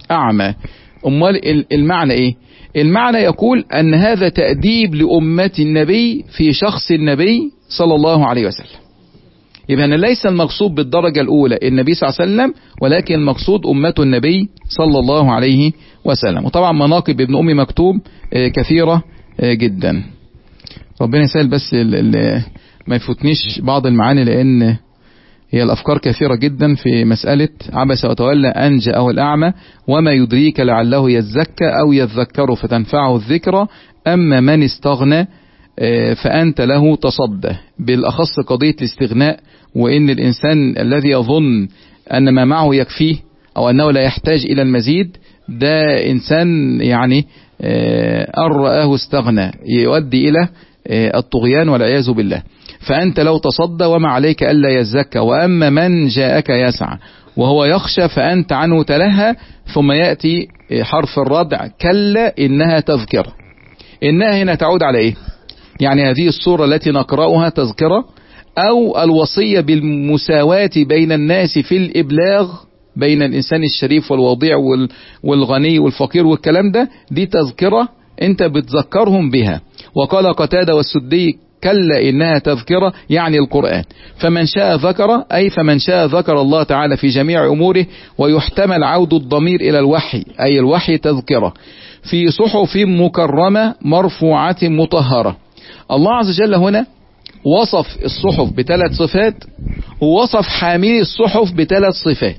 أعمى. أمال المعنى إيه؟ المعنى يقول أن هذا تأديب لأمة النبي في شخص النبي صلى الله عليه وسلم. يبقى أن ليس المقصود بالدرجة الأولى النبي صلى الله عليه وسلم، ولكن المقصود أمة النبي صلى الله عليه وسلم. وطبعا مناقب ابن أم مكتوم كثيرة جدا. ربنا يسهل بس ما يفوتنيش بعض المعاني، لأن هي الأفكار كثيرة جدا في مسألة عبس وتولى أن جاءه الأعمى وما يدريك لعله يزكى أو يذكر فتنفعه الذكرى أما من استغنى فأنت له تصدى. بالأخص قضية الاستغناء، وإن الإنسان الذي يظن أن ما معه يكفيه أو أنه لا يحتاج إلى المزيد، ده إنسان يعني أن رآه استغنى يؤدي إلى الطغيان والعياذ بالله. فأنت لو تصدى وما عليك ألا يزكى، وأما من جاءك يسعى وهو يخشى فأنت عنه تلهى. ثم يأتي حرف الردع كلا إنها تذكرة. إنها هنا تعود على إيه؟ يعني هذه الصورة التي نقرأها تذكرة، أو الوصية بالمساواة بين الناس في الإبلاغ بين الإنسان الشريف والوضيع والغني والفقير والكلام ده، دي تذكرة أنت بتذكرهم بها. وقال قتادة والسدي كلا إنها تذكرة، يعني القرآن. فمن شاء ذكر، أي فمن شاء ذكر الله تعالى في جميع أموره. ويحتمل عود الضمير إلى الوحي، أي الوحي تذكرة. في صحف مكرمة مرفوعة مطهرة. الله عز وجل هنا وصف الصحف بثلاث صفات، ووصف حاملي الصحف بثلاث صفات.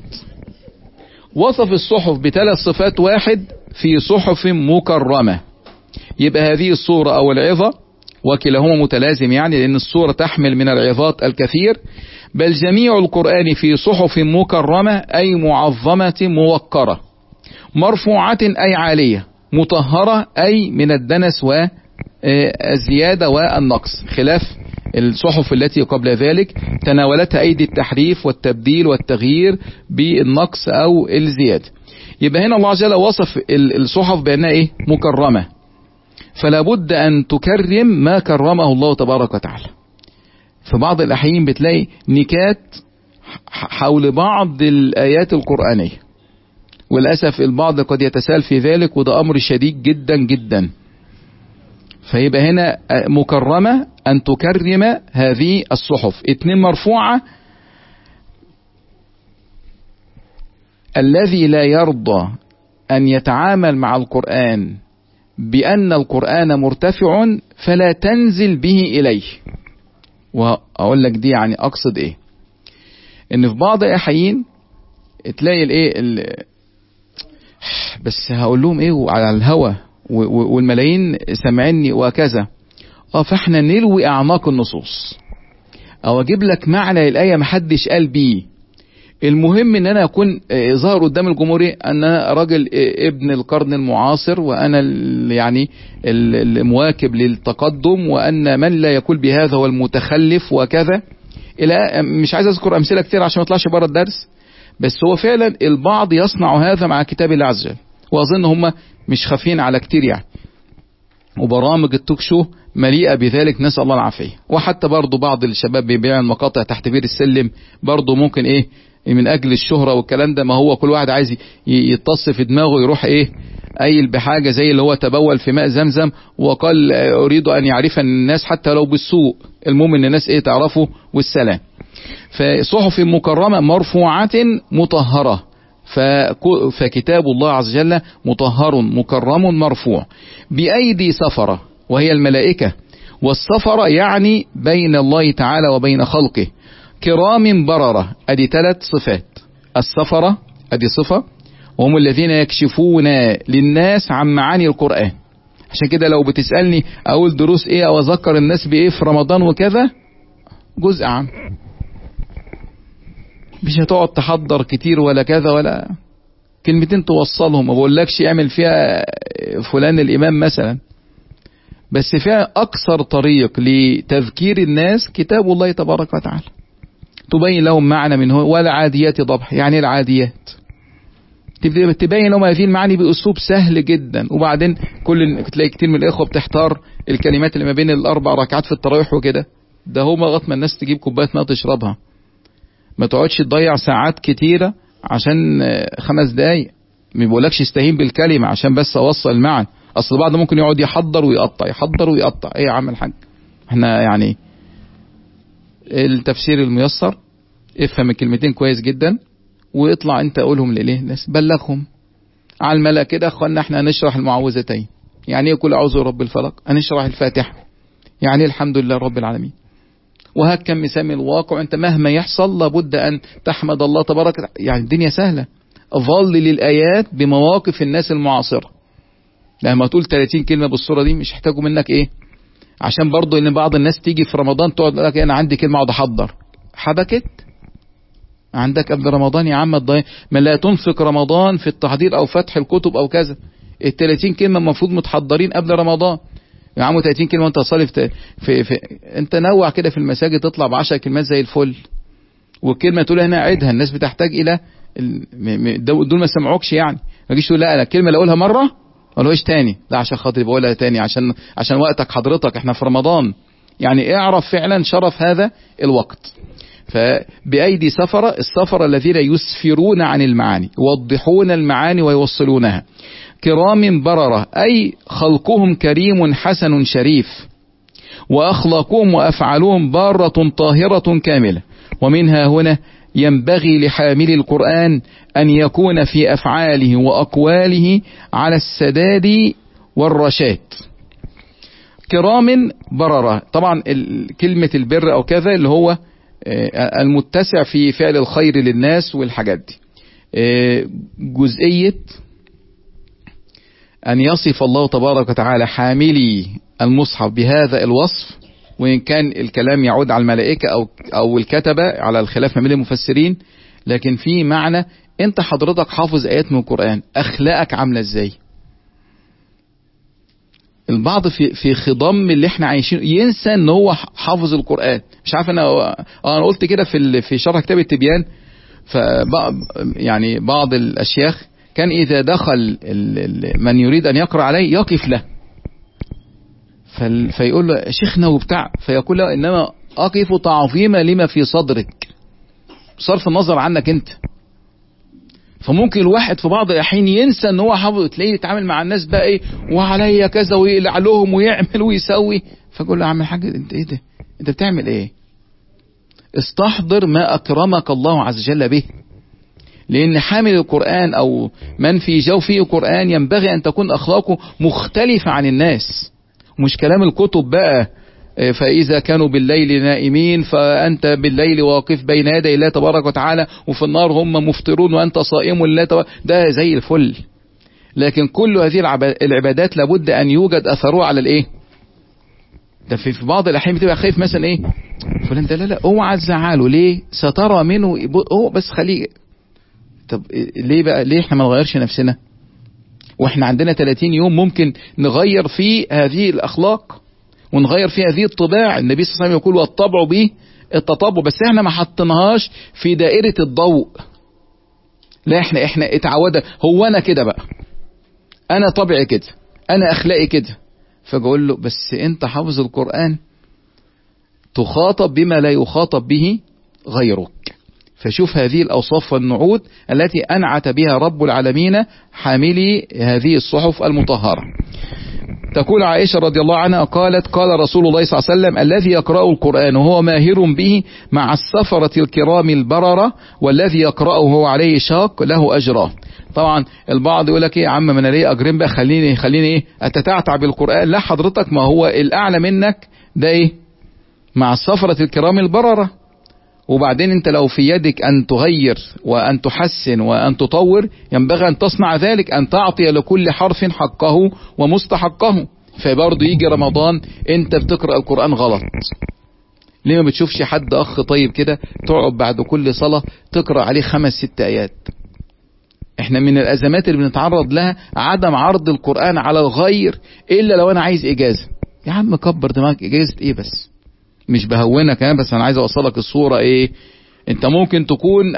وصف الصحف بثلاث صفات: واحد، في صحف مكرمة. يبقى هذه الصورة أو العظة، وكلاهما متلازم يعني، لأن الصورة تحمل من العظات الكثير. بل جميع القرآن في صحف مكرمة، أي معظمة موقرة. مرفوعة أي عالية. مطهرة أي من الدنس والزيادة والنقص، خلاف الصحف التي قبل ذلك تناولتها أيدي التحريف والتبديل والتغيير بالنقص أو الزيادة. يبقى هنا الله عز وجل وصف الصحف بأنها إيه؟ مكرمة. فلا بد أن تكرم ما كرمه الله تبارك وتعالى. في بعض الأحيان بتلاقي نكات حول بعض الآيات القرآنية، وللأسف البعض قد يتساهل في ذلك، وده أمر شديد جدا جدا. فيبقى هنا مكرمة أن تكرم هذه الصحف. اتنين، مرفوعة، الذي لا يرضى أن يتعامل مع القرآن بأن القرآن مرتفع فلا تنزل به إليه. وأقول لك دي يعني أقصد إيه؟ إن في بعض الأحيان تلاقي الإيه، بس هقول لهم إيه على الهوى والملايين سمعني وكذا، اه فاحنا نلوي اعماق النصوص، او اجيب لك معنى الايه محدش قال بيه. المهم ان انا اكون ظاهر قدام الجمهورية ان انا راجل ابن القرن المعاصر، وانا يعني المواكب للتقدم، وان من لا يقول بهذا هو المتخلف وكذا. الى مش عايز اذكر امثله كتير عشان ما اطلعش بره الدرس، بس هو فعلا البعض يصنع هذا مع كتاب الله عز وجل، واظن هم مش خافين على كتير يعني. وبرامج التوك شو مليئة بذلك، نسأل الله العافية. وحتى برضو بعض الشباب بيبيع المقاطع تحت بير السلم، برضو ممكن ايه من اجل الشهرة والكلام ده. ما هو كل واحد عايز يتص في دماغه يروح ايه قايل بحاجة زي اللي هو تبول في ماء زمزم وقال اريد ان يعرف الناس حتى لو بالسوء، المهم ان الناس ايه تعرفه والسلام. فصحف مكرمة مرفوعة مطهرة، فكتاب الله عز وجل مطهر مكرم مرفوع بأيدي سفرة، وهي الملائكة. والسفرة يعني بين الله تعالى وبين خلقه. كرام بررة، ادي ثلاث صفات. السفرة ادي صفة، وهم الذين يكشفون للناس عن معاني القرآن. عشان كده لو بتسألني اقول دروس ايه او اذكر الناس بايه في رمضان وكذا، جزء عام، مش هتقعد تحضر كتير ولا كذا، ولا كلمتين توصلهم. ما بقولكش اعمل فيها فلان الامام مثلا، بس فيها اكثر طريق لتذكير الناس كتاب الله تبارك وتعالى، تبين لهم معنى منه. والعاديات ضبح، يعني العاديات تبين لهم هذه المعاني باسلوب سهل جدا. وبعدين كل تلاقي كتير من الاخوه بتحتار الكلمات اللي ما بين الاربع ركعات في التراويح وكده، ده هو لغايه ما الناس تجيب كوبايه ماء تشربها، ما تقعدش تضيع ساعات كتيرة عشان خمس دقايق. ما بيقولكش استهين بالكلمة عشان بس اوصل المعنى. اصل بعض ممكن يقعد يحضر ويقطع يحضر ويقطع. ايه يا عم الحاج، احنا يعني التفسير الميسر، افهم الكلمتين كويس جدا واطلع انت قولهم لليه الناس، بلغهم على الملأ كده. اخوانا احنا هنشرح المعوذتين، يعني ايه كل اعوذ برب الفلق، هنشرح الفاتحة، يعني الحمد لله رب العالمين. وهك كم مسمي الواقع، انت مهما يحصل لابد ان تحمد الله تبارك، يعني الدنيا سهلة. ظل للآيات بمواقف الناس المعاصرة. لما تقول ثلاثين كلمة بالصورة دي مش يحتاجوا منك ايه، عشان برضو ان بعض الناس تيجي في رمضان تقعد لك انا عندي كلمة اقعد احضر. حبكت عندك قبل رمضان يا عم الضيق، ما لا تنفق رمضان في التحضير او فتح الكتب او كذا. ال ثلاثين كلمة المفروض متحضرين قبل رمضان يا عم. ثلاثين كلمة انت تصلي في, في, في انت نوع كده في المساجد تطلع بعشر كلمات زي الفل. والكلمة تقول هنا عيدها، الناس بتحتاج الى دول ما سمعوكش يعني. ما تجيش تقول لا انا الكلمة اللي اقولها مرة ولا ايش تاني، لا عشان خاطر بقولها تاني عشان عشان وقتك حضرتك احنا في رمضان. يعني اعرف فعلا شرف هذا الوقت. فبأيدي سفرة، السفرة الذين يسفرون عن المعاني، يوضحون المعاني ويوصلونها. كرام بررة، أي خلقهم كريم حسن شريف، وأخلاقهم وأفعالهم بارة طاهرة كاملة. ومنها هنا ينبغي لحامل القرآن أن يكون في أفعاله وأقواله على السداد والرشاد. كرام بررة، طبعا كلمة البر أو كذا اللي هو المتسع في فعل الخير للناس والحاجات دي. جزئية أن يصف الله تبارك وتعالى حاملي المصحف بهذا الوصف، وإن كان الكلام يعود على الملائكة أو أو الكتبة على الخلاف ما بين المفسرين، لكن في معنى أنت حضرتك حافظ آيات من القرآن، أخلاقك عاملة إزاي؟ البعض في في خضم اللي احنا عايشين ينسى ان هو حافظ القرآن. مش عارف انا انا قلت كده في في شرح كتاب التبيان. فبعض يعني بعض الاشياخ كان اذا دخل من يريد ان يقرأ عليه يقف له، فيقول له شيخنا وبتاع، فيقول له انما اقف تعظيما لما في صدرك، صرف النظر عنك انت. فممكن الواحد في بعض الأحيان ينسى ان هو حافظ، تلاقيه يتعامل مع الناس بقى ايه وعليا كذا ويقلع لهم ويعمل ويسوي. فقول له يا عم الحاج انت ايه ده، انت بتعمل ايه؟ استحضر ما اكرمك الله عز وجل به. لان حامل القرآن او من في جوفه القرآن ينبغي ان تكون اخلاقه مختلفة عن الناس، مش كلام الكتب بقى. فإذا كانوا بالليل نائمين فأنت بالليل واقف بين يدي الله تبارك وتعالى، وفي النار هم مفطرون وأنت صائم لله تبارك، ده زي الفل. لكن كل هذه العبادات لابد أن يوجد أثره على الإيه؟ ده في بعض الأحيان بتبقى خايف مثلا إيه فلان ده، لا لا اوعى تزعله، ليه؟ سترى منه هو بس خليه. طب ليه بقى؟ ليه احنا ما نغيرش نفسنا واحنا عندنا ثلاثين يوم ممكن نغير فيه هذه الأخلاق ونغير فيها هذه الطباع؟ النبي صلى الله عليه وسلم يقول والطبع به التطبع، بس احنا ما حطناهاش في دائرة الضوء. لا احنا احنا اتعودنا، هو انا كده بقى، انا طبعي كده، انا اخلاقي كده. فقول له بس انت حافظ القرآن، تخاطب بما لا يخاطب به غيرك. فشوف هذه الأوصاف والنعوت التي أنعت بها رب العالمين حاملي هذه الصحف المطهرة. تقول عائشة رضي الله عنها قالت قال رسول الله صلى الله عليه وسلم الذي يقرأ القرآن وهو ماهر به مع السفرة الكرام البررة، والذي يقرأه وهو عليه شاق له أجران. طبعا البعض يقول لك ايه يا عم ما انا ليه اجرين بقى، خليني خليني ايه اتتعتع بالقرآن. لا حضرتك، ما هو الاعلى منك ده ايه مع السفرة الكرام البررة. وبعدين انت لو في يدك ان تغير وان تحسن وان تطور ينبغي ان تصنع ذلك، ان تعطي لكل حرف حقه ومستحقه. فبرضه يجي رمضان انت بتقرأ القرآن غلط. ليه ما بتشوفش حد اخ طيب كده تقعد بعد كل صلاة تقرأ عليه خمس ست ايات؟ احنا من الازمات اللي بنتعرض لها عدم عرض القرآن على الغير الا لو انا عايز اجازة. يا عم كبر دماغك، اجازة ايه بس؟ مش بهونك انا، بس انا عايز اوصلك الصورة ايه. انت ممكن تكون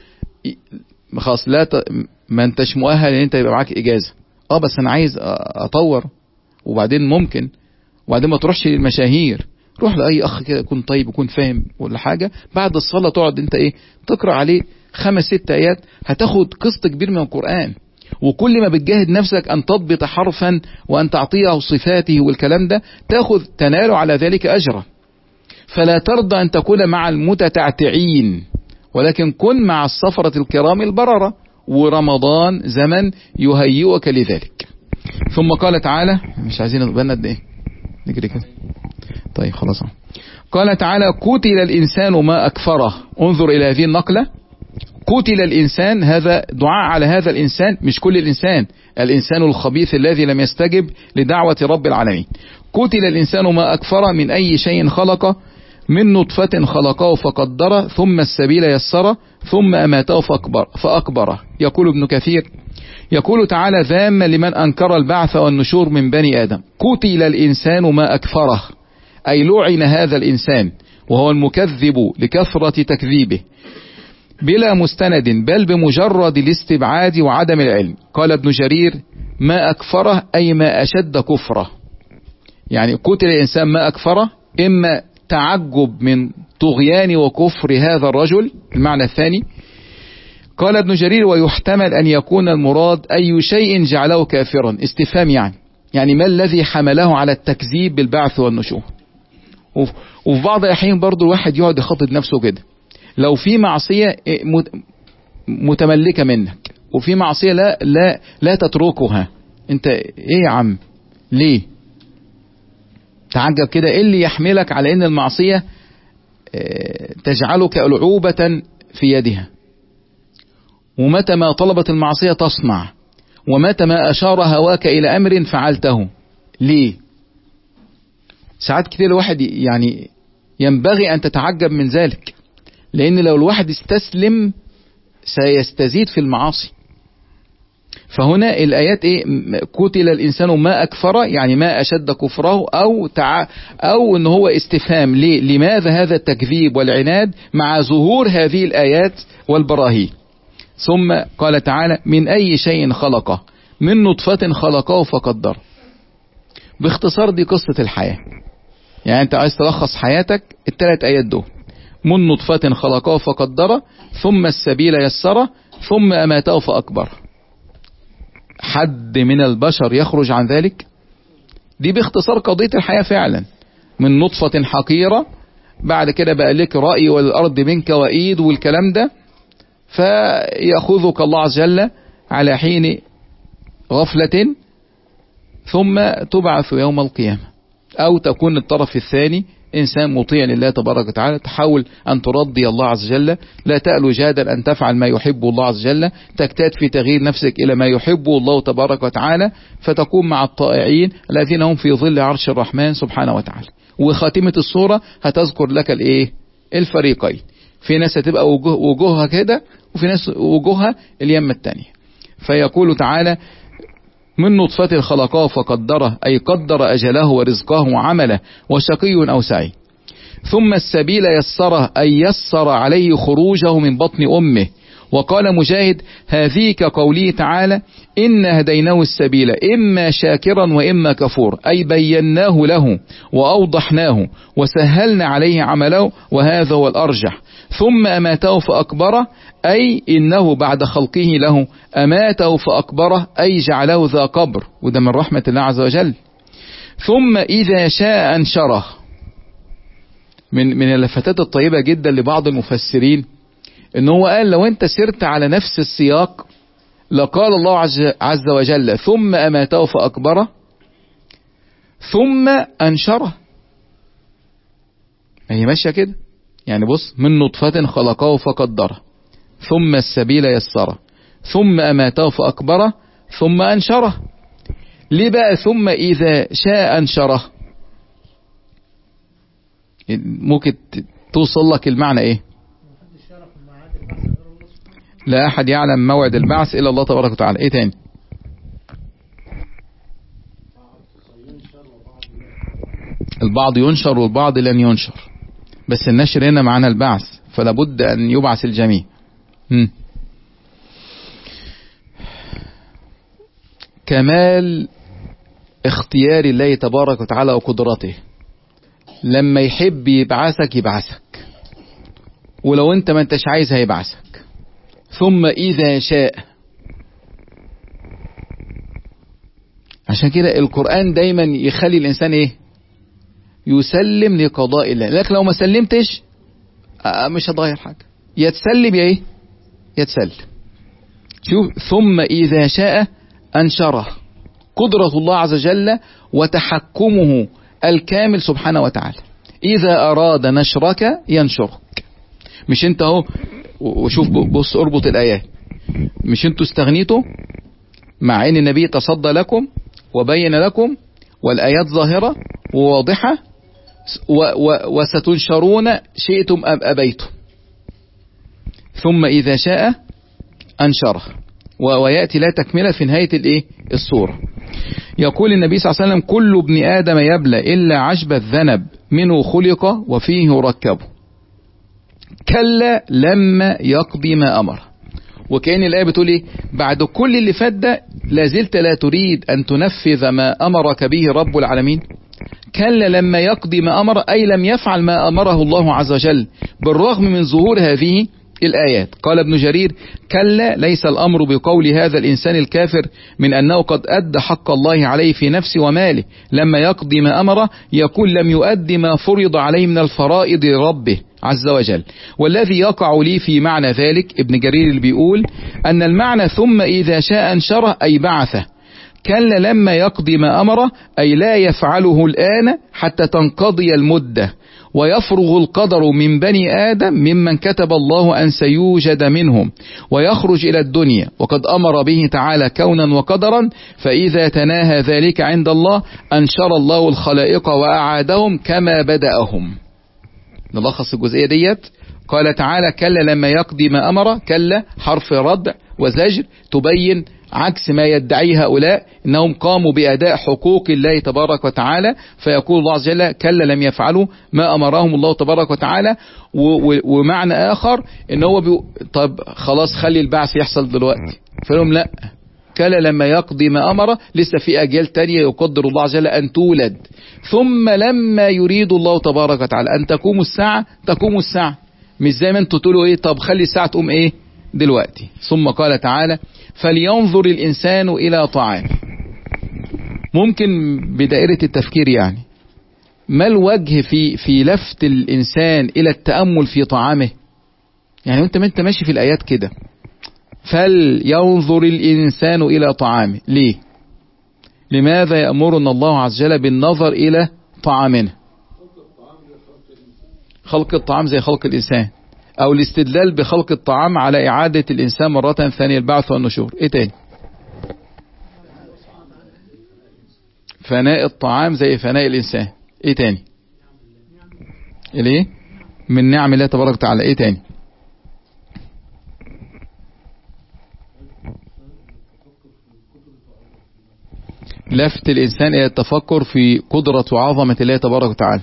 خلاص لا ت... ما انتش مؤهل ان انت يبقى معاك اجازة، اه بس انا عايز اطور. وبعدين ممكن وبعدين ما تروحش للمشاهير، روح لاي اخ كده يكون طيب يكون فاهم ولا حاجة، بعد الصلاة تقعد انت ايه تقرأ عليه خمس ست ايات، هتاخد قسط كبير من القرآن. وكل ما بتجاهد نفسك أن تضبط حرفا وأن تعطيه صفاته والكلام ده تاخذ تنال على ذلك أجرا. فلا ترضى أن تكون مع المتتعتعين، ولكن كن مع السفرة الكرام البررة، ورمضان زمن يهيئك لذلك. ثم قال تعالى، مش عايزين نتبنى قد ايه نجري كده، طيب خلاص. قال تعالى: قتل الإنسان ما أكفره. انظر إلى هذه النقلة، قتل الإنسان، هذا دعاء على هذا الإنسان، مش كل الإنسان، الإنسان الخبيث الذي لم يستجب لدعوة رب العالمين. قتل الإنسان ما أكفره، من أي شيء خلقه، من نطفة خلقه فقدره، ثم السبيل يسره، ثم أماته فأكبر فأكبره. يقول ابن كثير، يقول تعالى: ذاما لمن أنكر البعث والنشور من بني آدم. قتل الإنسان ما أكفره، أي لعن هذا الإنسان، وهو المكذب لكثرة تكذيبه بلا مستند، بل بمجرد الاستبعاد وعدم العلم. قال ابن جرير: ما أكفره أي ما أشد كفره. يعني قتل الإنسان ما أكفره، إما تعجب من طغيان وكفر هذا الرجل، المعنى الثاني. قال ابن جرير: ويحتمل أن يكون المراد أي شيء جعله كافرا، استفهام يعني يعني ما الذي حمله على التكذيب بالبعث والنشور. وفي بعض الأحيان برضو الواحد يقعد يخاطب نفسه كده، لو في معصية متملكة منك وفي معصية لا لا لا تتركها، انت ايه يا عم ليه؟ تعجب كده، ايه اللي يحملك على ان المعصية تجعلك ألعوبة في يدها؟ ومتى ما طلبت المعصية تصنع، ومتى ما أشار هواك إلى أمر فعلته. ليه؟ ساعات كتير الواحد يعني ينبغي أن تتعجب من ذلك، لأن لو الواحد استسلم سيستزيد في المعاصي. فهنا الآيات إيه؟ قتل الإنسان ما أكفره، يعني ما أشد كفره، أو تع... أو إن هو استفهام ليه؟ لماذا هذا التكذيب والعناد مع ظهور هذه الآيات والبراهين. ثم قال تعالى: من أي شيء خلقه، من نطفة خلقه فقدره. باختصار دي قصة الحياة، يعني أنت عايز تلخص حياتك الثلاث آيات دول: من نطفة خلقه فقدره، ثم السبيل يسره، ثم أماته فأكبره. حد من البشر يخرج عن ذلك؟ دي باختصار قضية الحياة فعلا. من نطفة حقيرة، بعد كده بقى لك رأي والأرض منك وإيد والكلام ده، فيأخذك الله عز وجل على حين غفلة، ثم تبعث يوم القيامة. أو تكون الطرف الثاني إنسان مطيع لله تبارك وتعالى، تحاول أن ترضي الله عز وجل، لا تألو جادا أن تفعل ما يحب الله عز وجل، تجتهد في تغيير نفسك إلى ما يحبه الله تبارك وتعالى، فتكون مع الطائعين الذين هم في ظل عرش الرحمن سبحانه وتعالى. وخاتمة الصورة هتذكر لك الإيه؟ الفريقين. في ناس هتبقى وجوه وجوهها كده، وفي ناس وجوهها اليمة التانية. فيقول تعالى: من نطفة خلقه فقدره، أي قدر أجله ورزقه وعمله، وشقي أو سعيد. ثم السبيل يسره، أي يسر عليه خروجه من بطن أمه. وقال مجاهد: هذه كقوله تعالى: إن هديناه السبيل إما شاكرا وإما كفور، أي بيناه له وأوضحناه وسهلنا عليه عمله، وهذا هو الأرجح. ثم أماته فأكبره، أي إنه بعد خلقه له أماته فأكبره، أي جعله ذا قبر، وده من رحمة الله عز وجل. ثم إذا شاء أنشره. من من اللفتات الطيبة جدا لبعض المفسرين إن هو قال: لو أنت سرت على نفس السياق لقال الله عز وجل: ثم أماته فأكبره، ثم أنشره. هي ماشية كده، يعني بص: من نطفة خلقه فقدره، ثم السبيل يسره، ثم أماته فأكبره، ثم أنشره. ليه بقى ثم إذا شاء أنشره؟ ممكن توصل لك المعنى إيه؟ لا أحد يعلم موعد البعث إلا الله تبارك وتعالى. إيه تاني؟ البعض ينشر والبعض لن ينشر، بس النشر هنا معنى البعث، فلا بد أن يبعث الجميع. م. كمال اختيار الله تبارك وتعالى وقدرته، لما يحب يبعثك يبعثك، ولو انت ما انتش عايز هيبعثك. ثم إذا شاء، عشان كده القرآن دايما يخلي الإنسان إيه؟ يسلم لقضاء الله، لكن لو ما سلمتش مش هتغير حاجة، يتسلم يا إيه؟ يتسلم. شوف، ثم إذا شاء أنشره، قدرة الله عز وجل وتحكمه الكامل سبحانه وتعالى. إذا أراد نشرك ينشرك. مش انت اهو، وشوف بص اربط الآيات، مش انتوا استغنيتوا مع ان النبي تصدى لكم وبين لكم والآيات ظاهرة وواضحة، وستنشرون شئتم أم أبيتم. ثم إذا شاء أنشره، ويأتي لا تكملة في نهاية الإيه؟ السورة. يقول النبي صلى الله عليه وسلم: كل ابن آدم يبلى إلا عشب الذنب منه خلق وفيه يركب، كلا لما يقضي ما أمر. وكأن الآية بتقول إيه؟ بعد كل اللي فات ده لازلت لا تريد أن تنفذ ما أمرك به رب العالمين؟ كلا لما يقضي ما أمر، أي لم يفعل ما أمره الله عز وجل بالرغم من ظهور هذه الآيات. قال ابن جرير: كلا ليس الأمر بقول هذا الإنسان الكافر من أنه قد أدى حق الله عليه في نفسه وماله لما يقضي ما أمره، يقول لم يؤدي ما فرض عليه من الفرائض ربه عز وجل. والذي يقع لي في معنى ذلك، ابن جرير اللي بيقول أن المعنى ثم إذا شاء أنشره أي بعثه، كلا لما يقضي ما أمره أي لا يفعله الآن حتى تنقضي المدة ويفرغ القدر من بني آدم ممن كتب الله أن سيوجد منهم ويخرج إلى الدنيا، وقد أمر به تعالى كونا وقدرا، فإذا تناهى ذلك عند الله أنشر الله الخلائق وأعادهم كما بدأهم. نلخص الجزئية ديت. قال تعالى: كلا لما يقضي ما أمر، كلا حرف ردع وزجر تبين عكس ما يدعيه هؤلاء انهم قاموا باداء حقوق الله تبارك وتعالى، فيقول الله عز وجل: كلا لم يفعلوا ما امرهم الله تبارك وتعالى. ومعنى اخر ان هو بي... طب خلاص خلي البعث يحصل دلوقتي، فلهم لا، كلا لما يقضي ما امر، لسه في اجيال تانية يقدر الله عز وجل ان تولد، ثم لما يريد الله تبارك وتعالى ان تقوم الساعة تقوم الساعة، مش زي ما انتوا تقولوا ايه طب خلي الساعة تقوم ايه دلوقتي. ثم قال تعالى: فلينظر الإنسان إلى طعامه. ممكن بدائرة التفكير يعني ما الوجه في في لفت الإنسان إلى التأمل في طعامه؟ يعني أنت ما أنت ماشي في الآيات كده، فلينظر الإنسان إلى طعامه، ليه؟ لماذا يأمرنا الله عز وجل بالنظر إلى طعامنا؟ خلق الطعام زي خلق الإنسان، او الاستدلال بخلق الطعام على اعادة الانسان مرة ثانية البعث والنشور. ايه تاني؟ فناء الطعام زي فناء الانسان. ايه تاني؟ ايه من نعم الله تبارك وتعالى. ايه تاني؟ لفت الانسان الى التفكر في قدرة وعظمة الله تبارك وتعالى.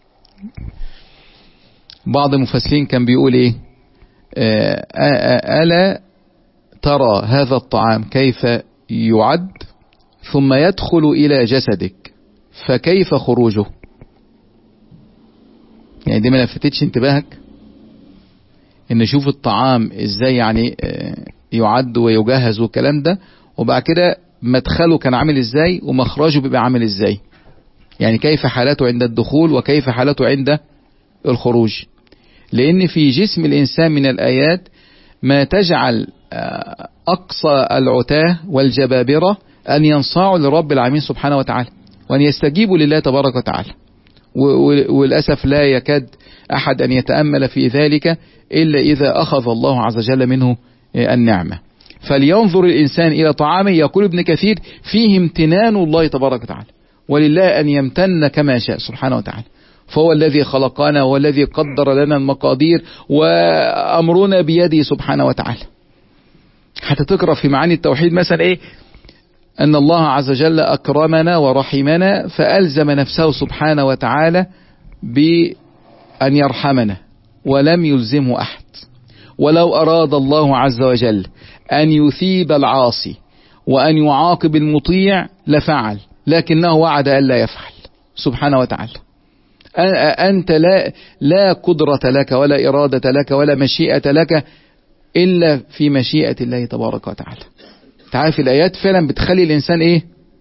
بعض المفسرين كان بيقول ايه؟ ألا ترى هذا الطعام كيف يعد ثم يدخل إلى جسدك فكيف خروجه؟ يعني دي ما لفتتش انتباهك ان شوف الطعام ازاي يعني يعد ويجهز والكلام ده، وبعد كده مدخله كان عامل ازاي ومخرجه بيبقى عامل ازاي، يعني كيف حالته عند الدخول وكيف حالته عند الخروج. لأن في جسم الإنسان من الآيات ما تجعل أقصى العتاه والجبابرة أن ينصاعوا لرب العالمين سبحانه وتعالى وأن يستجيبوا لله تبارك وتعالى، وللأسف لا يكاد أحد أن يتأمل في ذلك إلا إذا أخذ الله عز وجل منه النعمة. فلينظر الإنسان إلى طعامه، يقول ابن كثير فيه امتنان الله تبارك وتعالى، ولله أن يمتن كما شاء سبحانه وتعالى، فهو الذي خلقنا وهو الذي قدر لنا المقادير وأمرنا بيده سبحانه وتعالى. حتى تقرأ في معاني التوحيد مثلا ايه؟ أن الله عز وجل أكرمنا ورحمنا فألزم نفسه سبحانه وتعالى بأن يرحمنا ولم يلزمه أحد. ولو أراد الله عز وجل أن يثيب العاصي وأن يعاقب المطيع لفعل، لكنه وعد أن لا يفعل سبحانه وتعالى. أنت لا لا قدرة لك ولا إرادة لك ولا مشيئة لك إلا في مشيئة الله تبارك وتعالى. تعرف الآيات فعلا بتخلي الإنسان إيه؟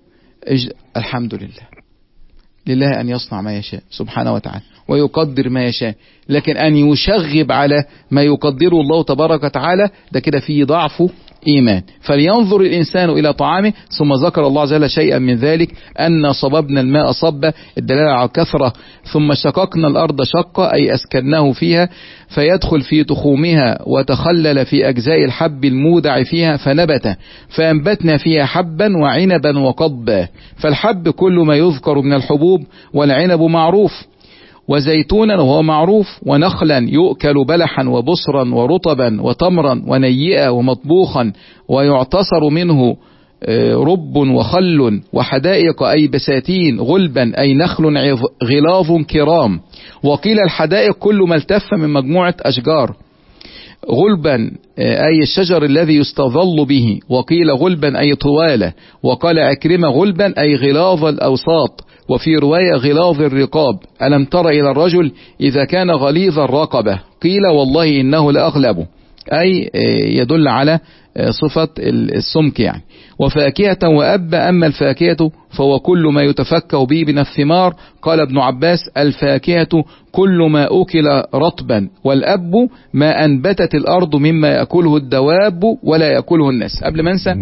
الحمد لله، لله أن يصنع ما يشاء سبحانه وتعالى ويقدر ما يشاء، لكن أن يشغب على ما يقدره الله تبارك وتعالى ده كده فيه ضعف إيمان. فلينظر الإنسان إلى طعامه، ثم ذكر الله عز وجل شيئا من ذلك، أن صببنا الماء صبا، الدلالة على الكثرة، ثم شققنا الأرض شقا أي أسكناه فيها فيدخل في تخومها وتخلل في أجزاء الحب المودع فيها فنبت، فأنبتنا فيها حبا وعنبا وقضبا. فالحب كل ما يذكر من الحبوب، والعنب معروف، وزيتونا وهو معروف، ونخلا يؤكل بلحا وبصرا ورطبا وتمرا ونيئا ومطبوخا، ويعتصر منه رب وخل، وحدائق أي بساتين، غلبا أي نخل غلاظ كرام. وقيل الحدائق كل ما التف من مجموعة أشجار، غلبا أي الشجر الذي يستظل به، وقيل غلبا أي طوالة، وقال عكرمة غلبا أي غلاظ الأوساط، وفي رواية غلاظ الرقاب. ألم تر إلى الرجل إذا كان غليظ الرقبة، قيل والله إنه لأغلب، أي يدل على صفة السمك يعني. وفاكهة وأب، أما الفاكهة فهو كل ما يتفكه به من الثمار. قال ابن عباس الفاكهة كل ما أكل رطبا، والأب ما أنبتت الأرض مما يأكله الدواب ولا يأكله الناس. قبل ما أنسى،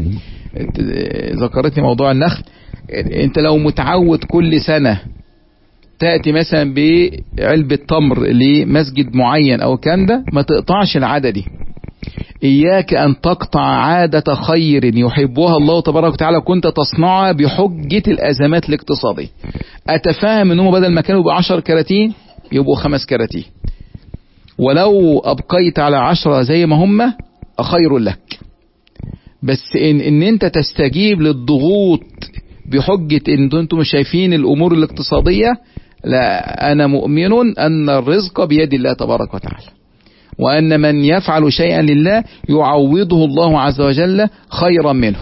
ذكرتني موضوع النخل. انت لو متعود كل سنة تأتي مثلا بعلبة تمر لمسجد معين او كان ده، ما تقطعش العادة دي. اياك ان تقطع عادة خير يحبها الله تبارك وتعالى كنت تصنعها بحجة الازمات الاقتصادية. اتفهم انهم بدل ما كانوا بعشر كراتين يبقوا خمس كراتين، ولو ابقيت على عشرة زي ما هم خير لك. بس ان, إن انت تستجيب للضغوط بحجة ان انتم مش شايفين الامور الاقتصادية، لا، انا مؤمن ان الرزق بيد الله تبارك وتعالى، وان من يفعل شيئا لله يعوضه الله عز وجل خيرا منه.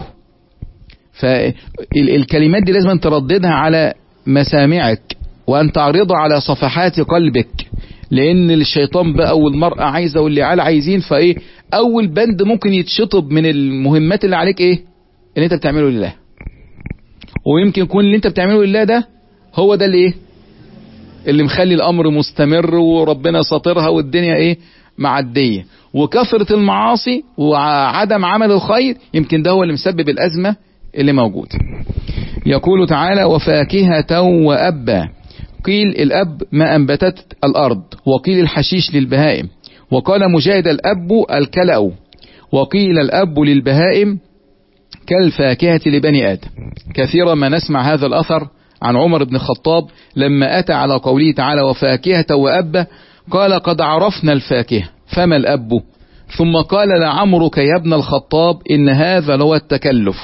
فالكلمات دي لازم ترددها على مسامعك، وان تعرضها على صفحات قلبك، لان الشيطان بقى والمرأة عايزة واللي عال عايزين. فايه اول بند ممكن يتشطب من المهمات اللي عليك ايه؟ اللي انت بتعمله لله. ويمكن يكون اللي انت بتعمله لله ده هو ده اللي ايه اللي مخلي الامر مستمر وربنا ساطرها والدنيا ايه معدية. وكثرة المعاصي وعدم عمل الخير يمكن ده هو اللي مسبب الازمة اللي موجود. يقول تعالى وفاكهة وأبا، قيل الأب ما أنبتت الأرض، وقيل الحشيش للبهائم، وقال مجاهد الأب الكلأ، وقيل الأب للبهائم كالفاكهة لبني آدم. كثيرا ما نسمع هذا الأثر عن عمر بن الخطاب لما أتى على قوله تعالى وفاكهة وأب، قال قد عرفنا الفاكهة فما الأب، ثم قال لعمرك يا ابن الخطاب إن هذا لو التكلف.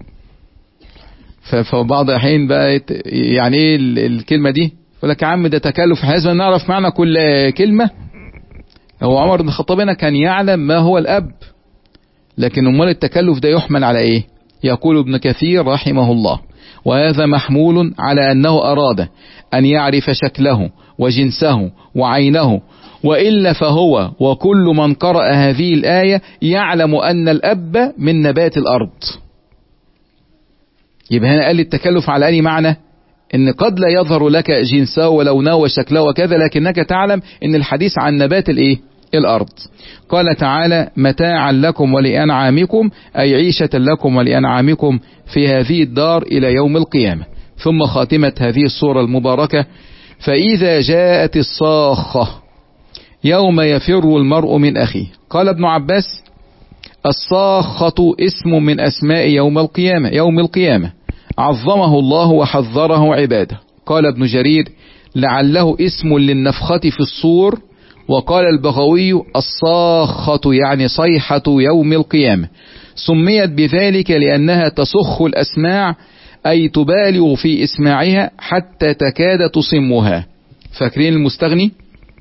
فبعض الحين بقى يعني ايه الكلمة دي، يقول لك يا عم ده تكلف، لازم نعرف معنى كل كلمة. هو عمر بن الخطاب هنا كان يعلم ما هو الأب، لكن امال التكلف ده يحمل على ايه؟ يقول ابن كثير رحمه الله وهذا محمول على أنه أراد أن يعرف شكله وجنسه وعينه، وإلا فهو وكل من قرأ هذه الآية يعلم أن الأب من نبات الأرض. يبقى هنا قال التكلف على أي معنى؟ إن قد لا يظهر لك جنسه ولونه وشكله وكذا، لكنك تعلم إن الحديث عن نبات الإيه؟ الأرض. قال تعالى متاعا لكم ولأنعامكم، أي عيشة لكم ولأنعامكم في هذه الدار إلى يوم القيامة. ثم خاتمة هذه السورة المباركة فإذا جاءت الصاخة يوم يفر المرء من أخيه. قال ابن عباس الصاخة اسم من أسماء يوم القيامة يوم القيامة عظمه الله وحذره عباده. قال ابن جرير لعله اسم للنفخة في الصور. وقال البغوي الصاخة يعني صيحة يوم القيامة، سميت بذلك لأنها تصخ الأسماع، أي تبالغ في إسماعها حتى تكاد تصمها. فاكرين المستغني؟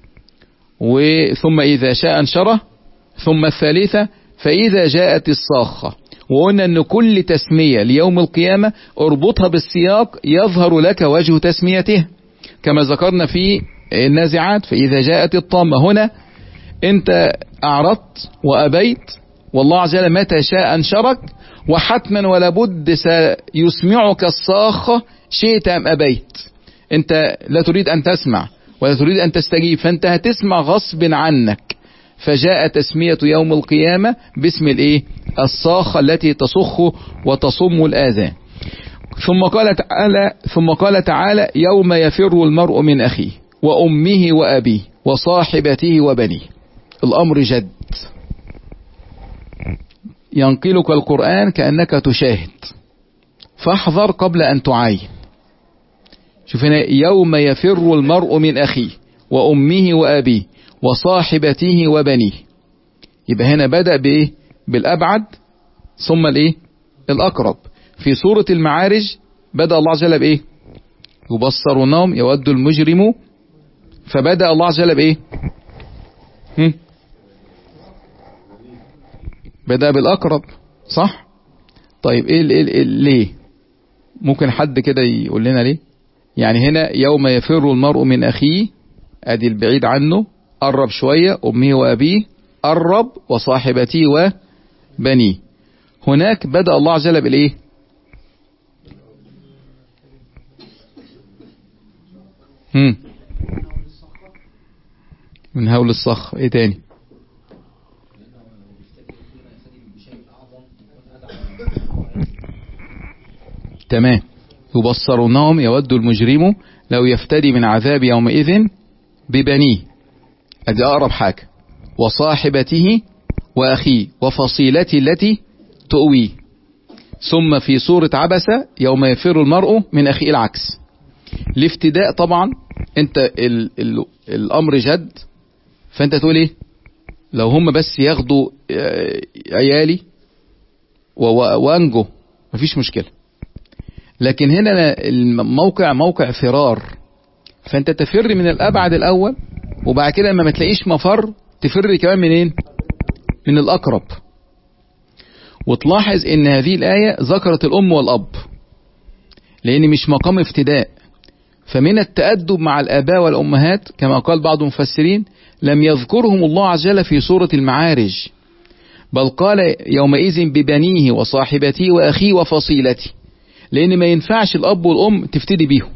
وثم إذا شاء انشره، ثم الثالثة فإذا جاءت الصاخة. وقلنا أن كل تسمية ليوم القيامة اربطها بالسياق يظهر لك وجه تسميته، كما ذكرنا في النازعات فإذا جاءت الطامة. هنا أنت أعرضت وأبيت والله عز وجل متى شاء أنشرك، وحتما ولا بد سيسمعك الصاخة شئت أم أبيت. أنت لا تريد أن تسمع ولا تريد أن تستجيب، فأنت هتسمع غصب عنك. فجاء تسمية يوم القيامة باسم الإيه؟ الصاخة التي تصخ وتصم الآذان. ثم قال تعالى ثم قال تعالى يوم يفر المرء من أخيه وأمه وأبيه وصاحبته وبنيه. الأمر جد، ينقلك القرآن كأنك تشاهد، فاحذر قبل أن تعاين. شوف هنا يوم يفر المرء من أخيه وأمه وأبيه وصاحبته وبنيه. يبقى هنا بدأ بإيه؟ بالأبعد ثم الإيه؟ الأقرب. في سورة المعارج بدأ الله عز وجل بإيه؟ يبصرونهم يود المجرم، فبدأ الله عز وجل بإيه؟ هم؟ بدأ بالأقرب، صح؟ طيب إيه, إيه, إيه ليه؟ ممكن حد كده يقول لنا ليه؟ يعني هنا يوم يفر المرء من أخيه، أدي البعيد عنه قرب شوية، أمه وأبيه قرب، وصاحبته وبنيه. هناك بدأ الله عز وجل بالإيه؟ هم. من هول الصخر. إيه تاني؟ تمام. يبصرونهم يود المجرم لو يفتدي من عذاب يومئذ ببنيه، ادي اقرب حاجة، وصاحبته واخيه وفصيلته التي تؤويه. ثم في سورة عبسة يوم يفر المرء من اخيه، العكس. الافتداء طبعا انت ال ال الامر جد، فانت تقول ايه؟ لو هم بس ياخدوا عيالي وانجو مفيش مشكلة. لكن هنا الموقع موقع فرار، فانت تفر من الابعد الاول، وبعد كده لما ما تلاقيش مفر تفر كمان منين؟ من الاقرب. وتلاحظ ان هذه الايه ذكرت الام والاب، لان مش مقام افتداء. فمن التأدب مع الاباء والامهات كما قال بعض المفسرين لم يذكرهم الله عز وجل في سورة المعارج، بل قال يومئذ ببنيه وصاحبته واخيه وفصيلته، لان ما ينفعش الاب والام تفتدي بيهم.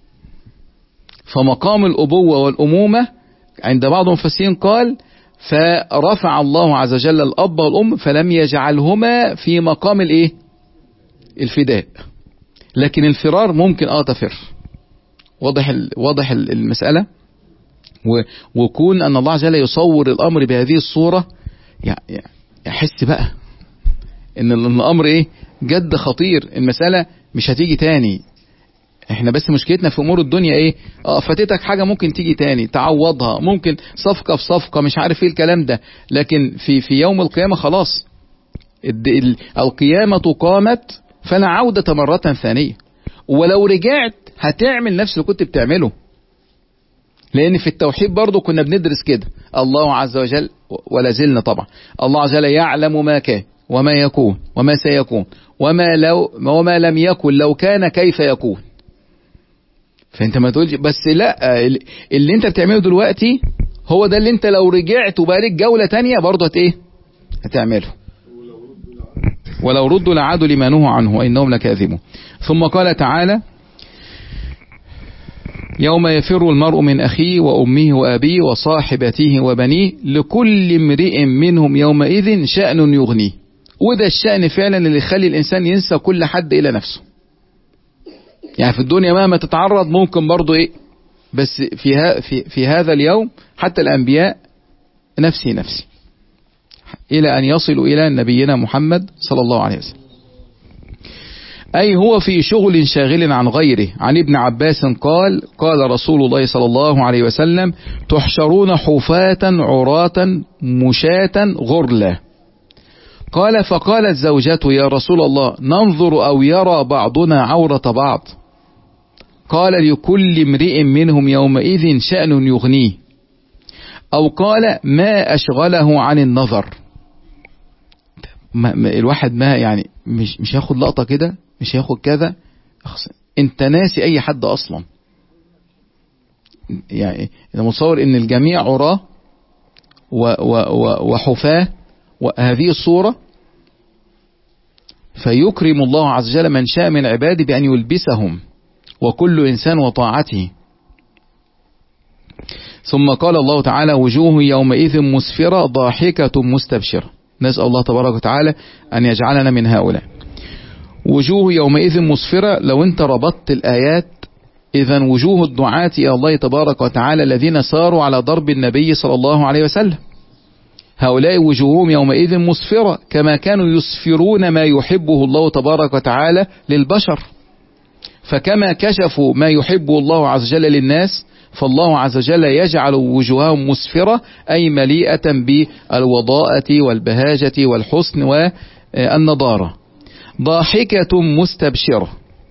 فمقام الابوة والامومة عند بعض المفسرين قال فرفع الله عز وجل الاب والام فلم يجعلهما في مقام الايه؟ الفداء. لكن الفرار ممكن اه تفر. واضح واضح المسألة. وكون ان الله عز وجل يصور الامر بهذه الصورة، يعني يحس بقى ان الامر ايه؟ جد خطير. المسألة مش هتيجي تاني. احنا بس مشكلتنا في امور الدنيا ايه؟ اه فاتتك حاجة ممكن تيجي تاني تعوضها، ممكن صفقة في صفقة، مش عارف ايه الكلام ده. لكن في في يوم القيامة خلاص القيامة قامت فلا عودة مرة ثانية. ولو رجعت هتعمل نفس اللي كنت بتعمله. لان في التوحيد برضو كنا بندرس كده، الله عز وجل ولا زلنا طبعا، الله عز وجل يعلم ما كان وما يكون وما سيكون وما لو وما لم يكن لو كان كيف يكون. فانت ما تقولش بس لا، اللي انت بتعمله دلوقتي هو ده اللي انت لو رجعت وبقالك جولة تانية برضه هت ايه؟ هتعمله. ولو ردوا لعادوا لما نهوا عنه وانهم لكاذبون. ثم قال تعالى يوم يفر المرء من أخيه وأمه وأبيه وصاحبته وبنيه لكل امرئ منهم يومئذ شأن يغنيه. وده الشأن فعلا اللي يخلي الإنسان ينسى كل حد إلى نفسه. يعني في الدنيا مهما تتعرض ممكن برضو إيه، بس في, ها في, في هذا اليوم حتى الأنبياء نفسي نفسي، إلى أن يصلوا إلى نبينا محمد صلى الله عليه وسلم. أي هو في شغل شاغل عن غيره. عن ابن عباس قال قال رسول الله صلى الله عليه وسلم تحشرون حفاة عراة مشاة غرلا. قال فقالت زوجته يا رسول الله ننظر أو يرى بعضنا عورة بعض. قال لكل امرئ منهم يومئذ شأن يغنيه. أو قال ما أشغله عن النظر. ما الواحد ما يعني مش مش ياخد لقطة كده، مش ياخد كذا، انت ناسي اي حد اصلا. يعني انا متصور ان الجميع عراه وحفاه وهذه الصورة فيكرم الله عز وجل من شاء من عباده بأن يلبسهم وكل إنسان وطاعته. ثم قال الله تعالى وجوه يومئذ مسفرة ضاحكة مستبشرة. نسأل الله تبارك وتعالى أن يجعلنا من هؤلاء. وجوه يومئذ مسفرة، لو انت ربطت الآيات إذن وجوه الدعاة إلى الله تبارك وتعالى الذين ساروا على ضرب النبي صلى الله عليه وسلم، هؤلاء وجوههم يومئذ مسفرة كما كانوا يسفرون ما يحبه الله تبارك وتعالى للبشر. فكما كشفوا ما يحبه الله عز وجل للناس، فالله عز وجل يجعل وجوههم مسفرة أي مليئة بالوضاءة والبهاجة والحسن والنضارة. ضاحكة مستبشرة،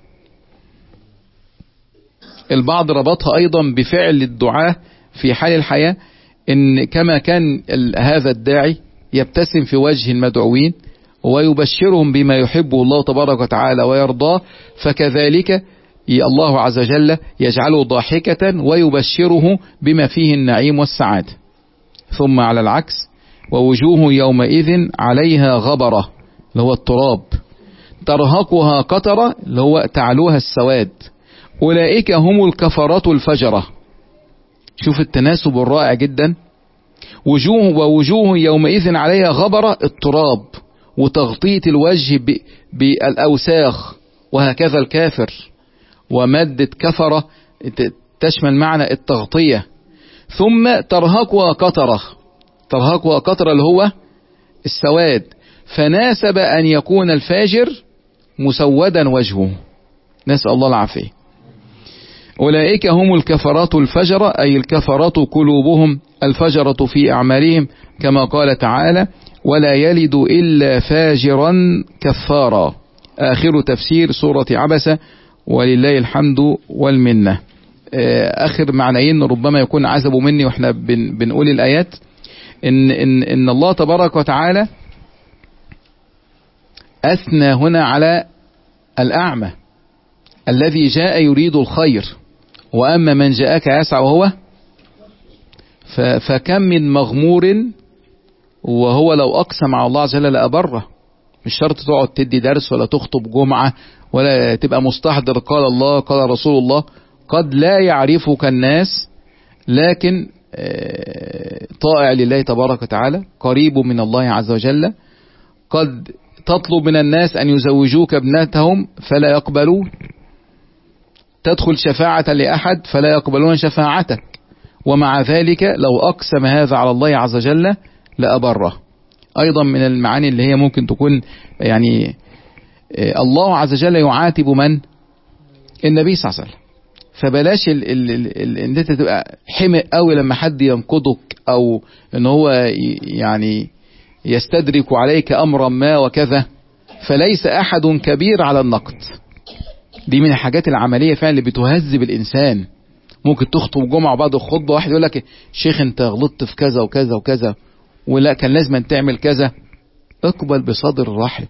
البعض ربطها أيضا بفعل الدعاء في حال الحياة، إن كما كان هذا الداعي يبتسم في وجه المدعوين ويبشرهم بما يحبه الله تبارك وتعالى ويرضاه، فكذلك الله عز وجل يجعله ضاحكة ويبشره بما فيه النعيم والسعادة. ثم على العكس ووجوه يومئذ عليها غبرة اللي هو التراب، ترهقها قترة اللي هو تعلوها السواد، أولئك هم الكفرات الفجرة. شوف التناسب الرائع جدا، وجوه ووجوه يومئذ عليها غبرة التراب وتغطية الوجه بالأوساخ، وهكذا الكافر، ومادة كفرة تشمل معنى التغطية. ثم ترهقها قترة، ترهقها قترة اللي هو السواد، فناسب أن يكون الفاجر مسودا وجهه، نسأل الله العافية. أولئك هم الكفرات الفجرة أي الكفرات قلوبهم الفجرة في أعمالهم، كما قال تعالى ولا يلد إلا فاجرا كفارا. آخر تفسير سورة عبسة ولله الحمد والمنة. آخر معنيين ربما يكون عزبوا مني وإحنا بن بنقول الآيات، إن, إن, إن الله تبارك وتعالى أثنى هنا على الأعمى الذي جاء يريد الخير، وأما من جاءك يسعى وهو فكم من مغمور وهو لو أقسم على الله عز وجل لأبره. مش شرط تقعد تدي درس ولا تخطب جمعة ولا تبقى مستحضر قال الله قال رسول الله، قد لا يعرفك الناس لكن طائع لله تبارك وتعالى قريب من الله عز وجل. قد تطلب من الناس أن يزوجوك ابنتهم فلا يقبلون، تدخل شفاعة لأحد فلا يقبلون شفاعتك، ومع ذلك لو أقسم هذا على الله عز وجل لأبره. أيضا من المعاني اللي هي ممكن تكون يعني الله عز وجل يعاتب من؟ النبي صلى الله عليه وسلم. فبلاش ان انت تبقى حمق قوي لما حد ينقضك او ان هو يعني يستدرك عليك امرا ما وكذا، فليس احد كبير على النقد. دي من الحاجات العملية فعلا اللي بتهذب الانسان. ممكن تخطب جمعة بعد الخطبة واحد يقول لك شيخ انت غلطت في كذا وكذا وكذا ولا كان لازم أن تعمل كذا، اقبل بصدر رحب.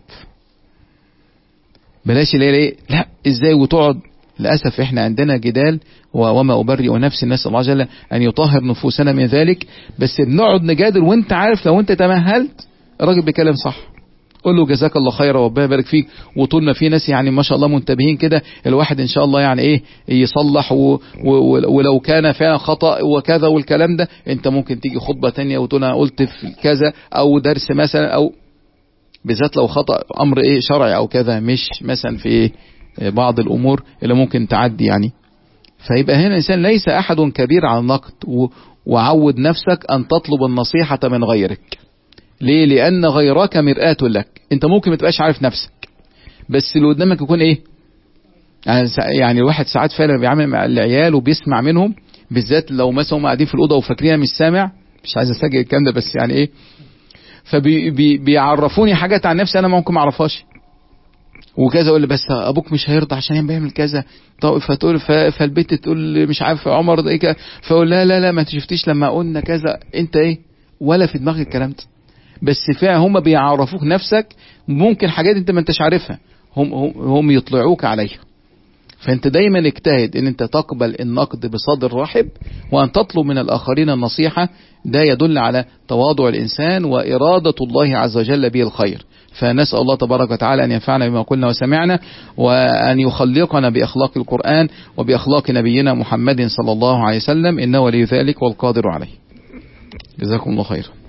بلاش ليه ليه لا ازاي وتقعد. للأسف احنا عندنا جدال وما أبرئ نفسي، الناس الله جل أن يطهر نفوسنا من ذلك، بس بنقعد نجادل وانت عارف لو انت تمهلت الراجل بيكلم صح، قول له جزاك الله خيرا وربنا يبارك فيك. وطول ما في ناس يعني ما شاء الله منتبهين كده، الواحد ان شاء الله يعني ايه يصلح و و ولو كان فعلا خطأ وكذا والكلام ده، انت ممكن تيجي خطبة تانية وتقول انا قلت في كذا او درس مثلا، او بالذات لو خطأ امر ايه شرعي او كذا، مش مثلا في إيه بعض الامور اللي ممكن تعدي يعني. فيبقى هنا الانسان ليس احد كبير على النقد، وعود نفسك ان تطلب النصيحة من غيرك. ليه؟ لأن غيرك مرآة لك. انت ممكن ما تبقاش عارف نفسك، بس اللي قدامك يكون ايه يعني. الواحد ساعات فعلا بيعمل مع العيال وبيسمع منهم، بالذات لو مثلا هم قاعدين في الأوضة وفاكرين مش سامع، مش عايز اسجل الكلام ده بس يعني ايه، فبيعرفوني حاجات عن نفسي انا ممكن ما اعرفهاش وكذا. اقول لي بس ابوك مش هيرضى عشان بيعمل كذا، فتقول فالبنت تقول مش عارف عمر ده ايه، فاقول لا لا لا ما انت شفتيش لما قلنا كذا، انت ايه ولا في دماغك الكلام ده. بس فعلا هم بيعرفوك نفسك، ممكن حاجات انت ما انتش عارفها هم هم يطلعوك عليها. فانت دايما اجتهد ان انت تقبل النقد بصدر رحب، وان تطلب من الاخرين النصيحة. ده يدل على تواضع الانسان وارادة الله عز وجل به الخير. فنسأل الله تبارك وتعالى أن ينفعنا بما قلنا وسمعنا، وأن يخلقنا بأخلاق القرآن وبأخلاق نبينا محمد صلى الله عليه وسلم، إنه ولي ذلك والقادر عليه. جزاكم الله خيرا.